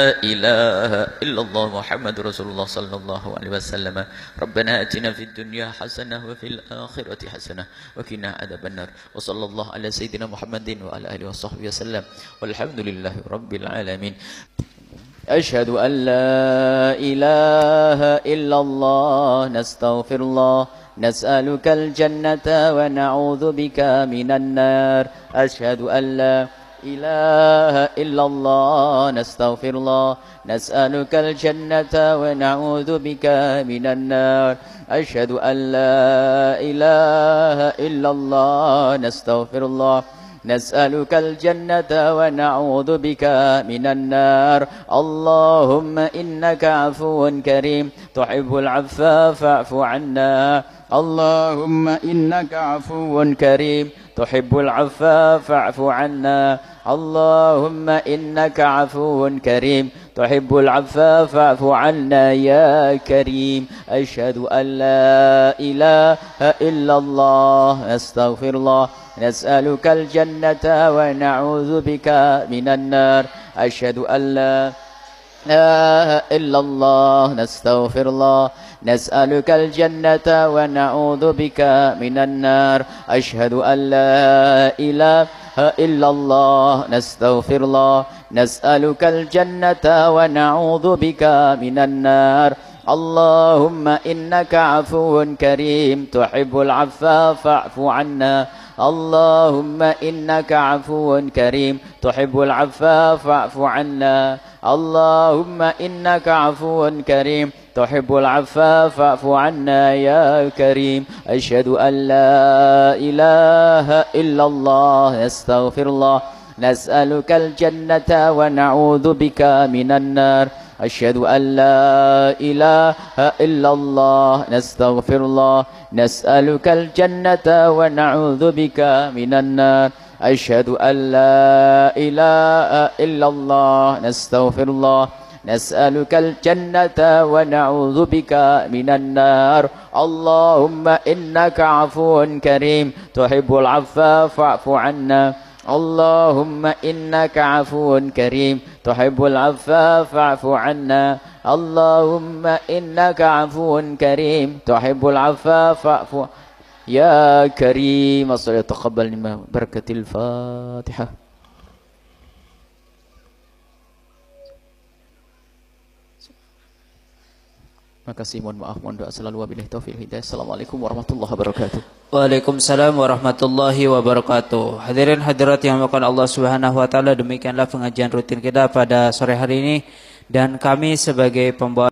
إله إلا الله محمد رسول الله صلى الله عليه وسلم ربنا آتنا في الدنيا حسنة وفي الآخرة حسنة وقنا عذاب النار وصلى الله على سيدنا محمد وعلى آله وصحبه وسلم والحمد لله رب العالمين أشهد أن لا إله إلا الله نستغفر الله نسألك الجنة ونعوذ بك من النار أشهد أن لا إله إلا الله نستغفر الله نسألك الجنة ونعوذ بك من النار أشهد أن لا إله إلا الله نستغفر الله نسألك الجنة ونعوذ بك من النار اللهم إنك عفو كريم تحب العفو فاعف عنا اللهم إنك عفو كريم تحب العفو فاعف عنا اللهم إنك عفو كريم تحب العفو فاعف عنا يا كريم أشهد أن لا إله إلا الله أستغفر الله نسألك الجنة ونعوذ بك من النار أشهد أن لا إله إلا الله نستغفر الله نسألك الجنة ونعوذ بك من النار أشهد أن لا إله إلا الله نستغفر الله نسألك الجنة ونعوذ بك من النار اللهم إنك عفو كريم تحب العفو فاعف عنا اللهم إنك عفو كريم تحب العفو فاعف عنا اللهم إنك عفو كريم تحب العفو فاعف عنا يا كريم أشهد أن لا إله إلا الله نستغفر الله نسألك الجنة ونعوذ بك من النار أشهد أن لا إله إلا الله نستغفر الله نسألك الجنة ونعوذ بك من النار أشهد أن لا إله إلا الله نستغفر الله نسألك الجنة ونعوذ بك من النار اللهم إنك عفو كريم تحب العفو فاعف عنا اللهم إنك عفو كريم تحب العفو فاعف عنا اللهم إنك عفو كريم تحب العفو فاعف يا كريم الصلاة تقبل لما بركة الفاتحة. Makasih, mohon maaf, mohon doa selalu, wabillahi taufiq hidayah. Assalamualaikum warahmatullahi wabarakatuh. Waalaikumsalam warahmatullahi wabarakatuh. Hadirin hadirat yang dimuliakan Allah Subhanahu wa taala, demikianlah pengajian rutin kita pada sore hari ini dan kami sebagai pembawa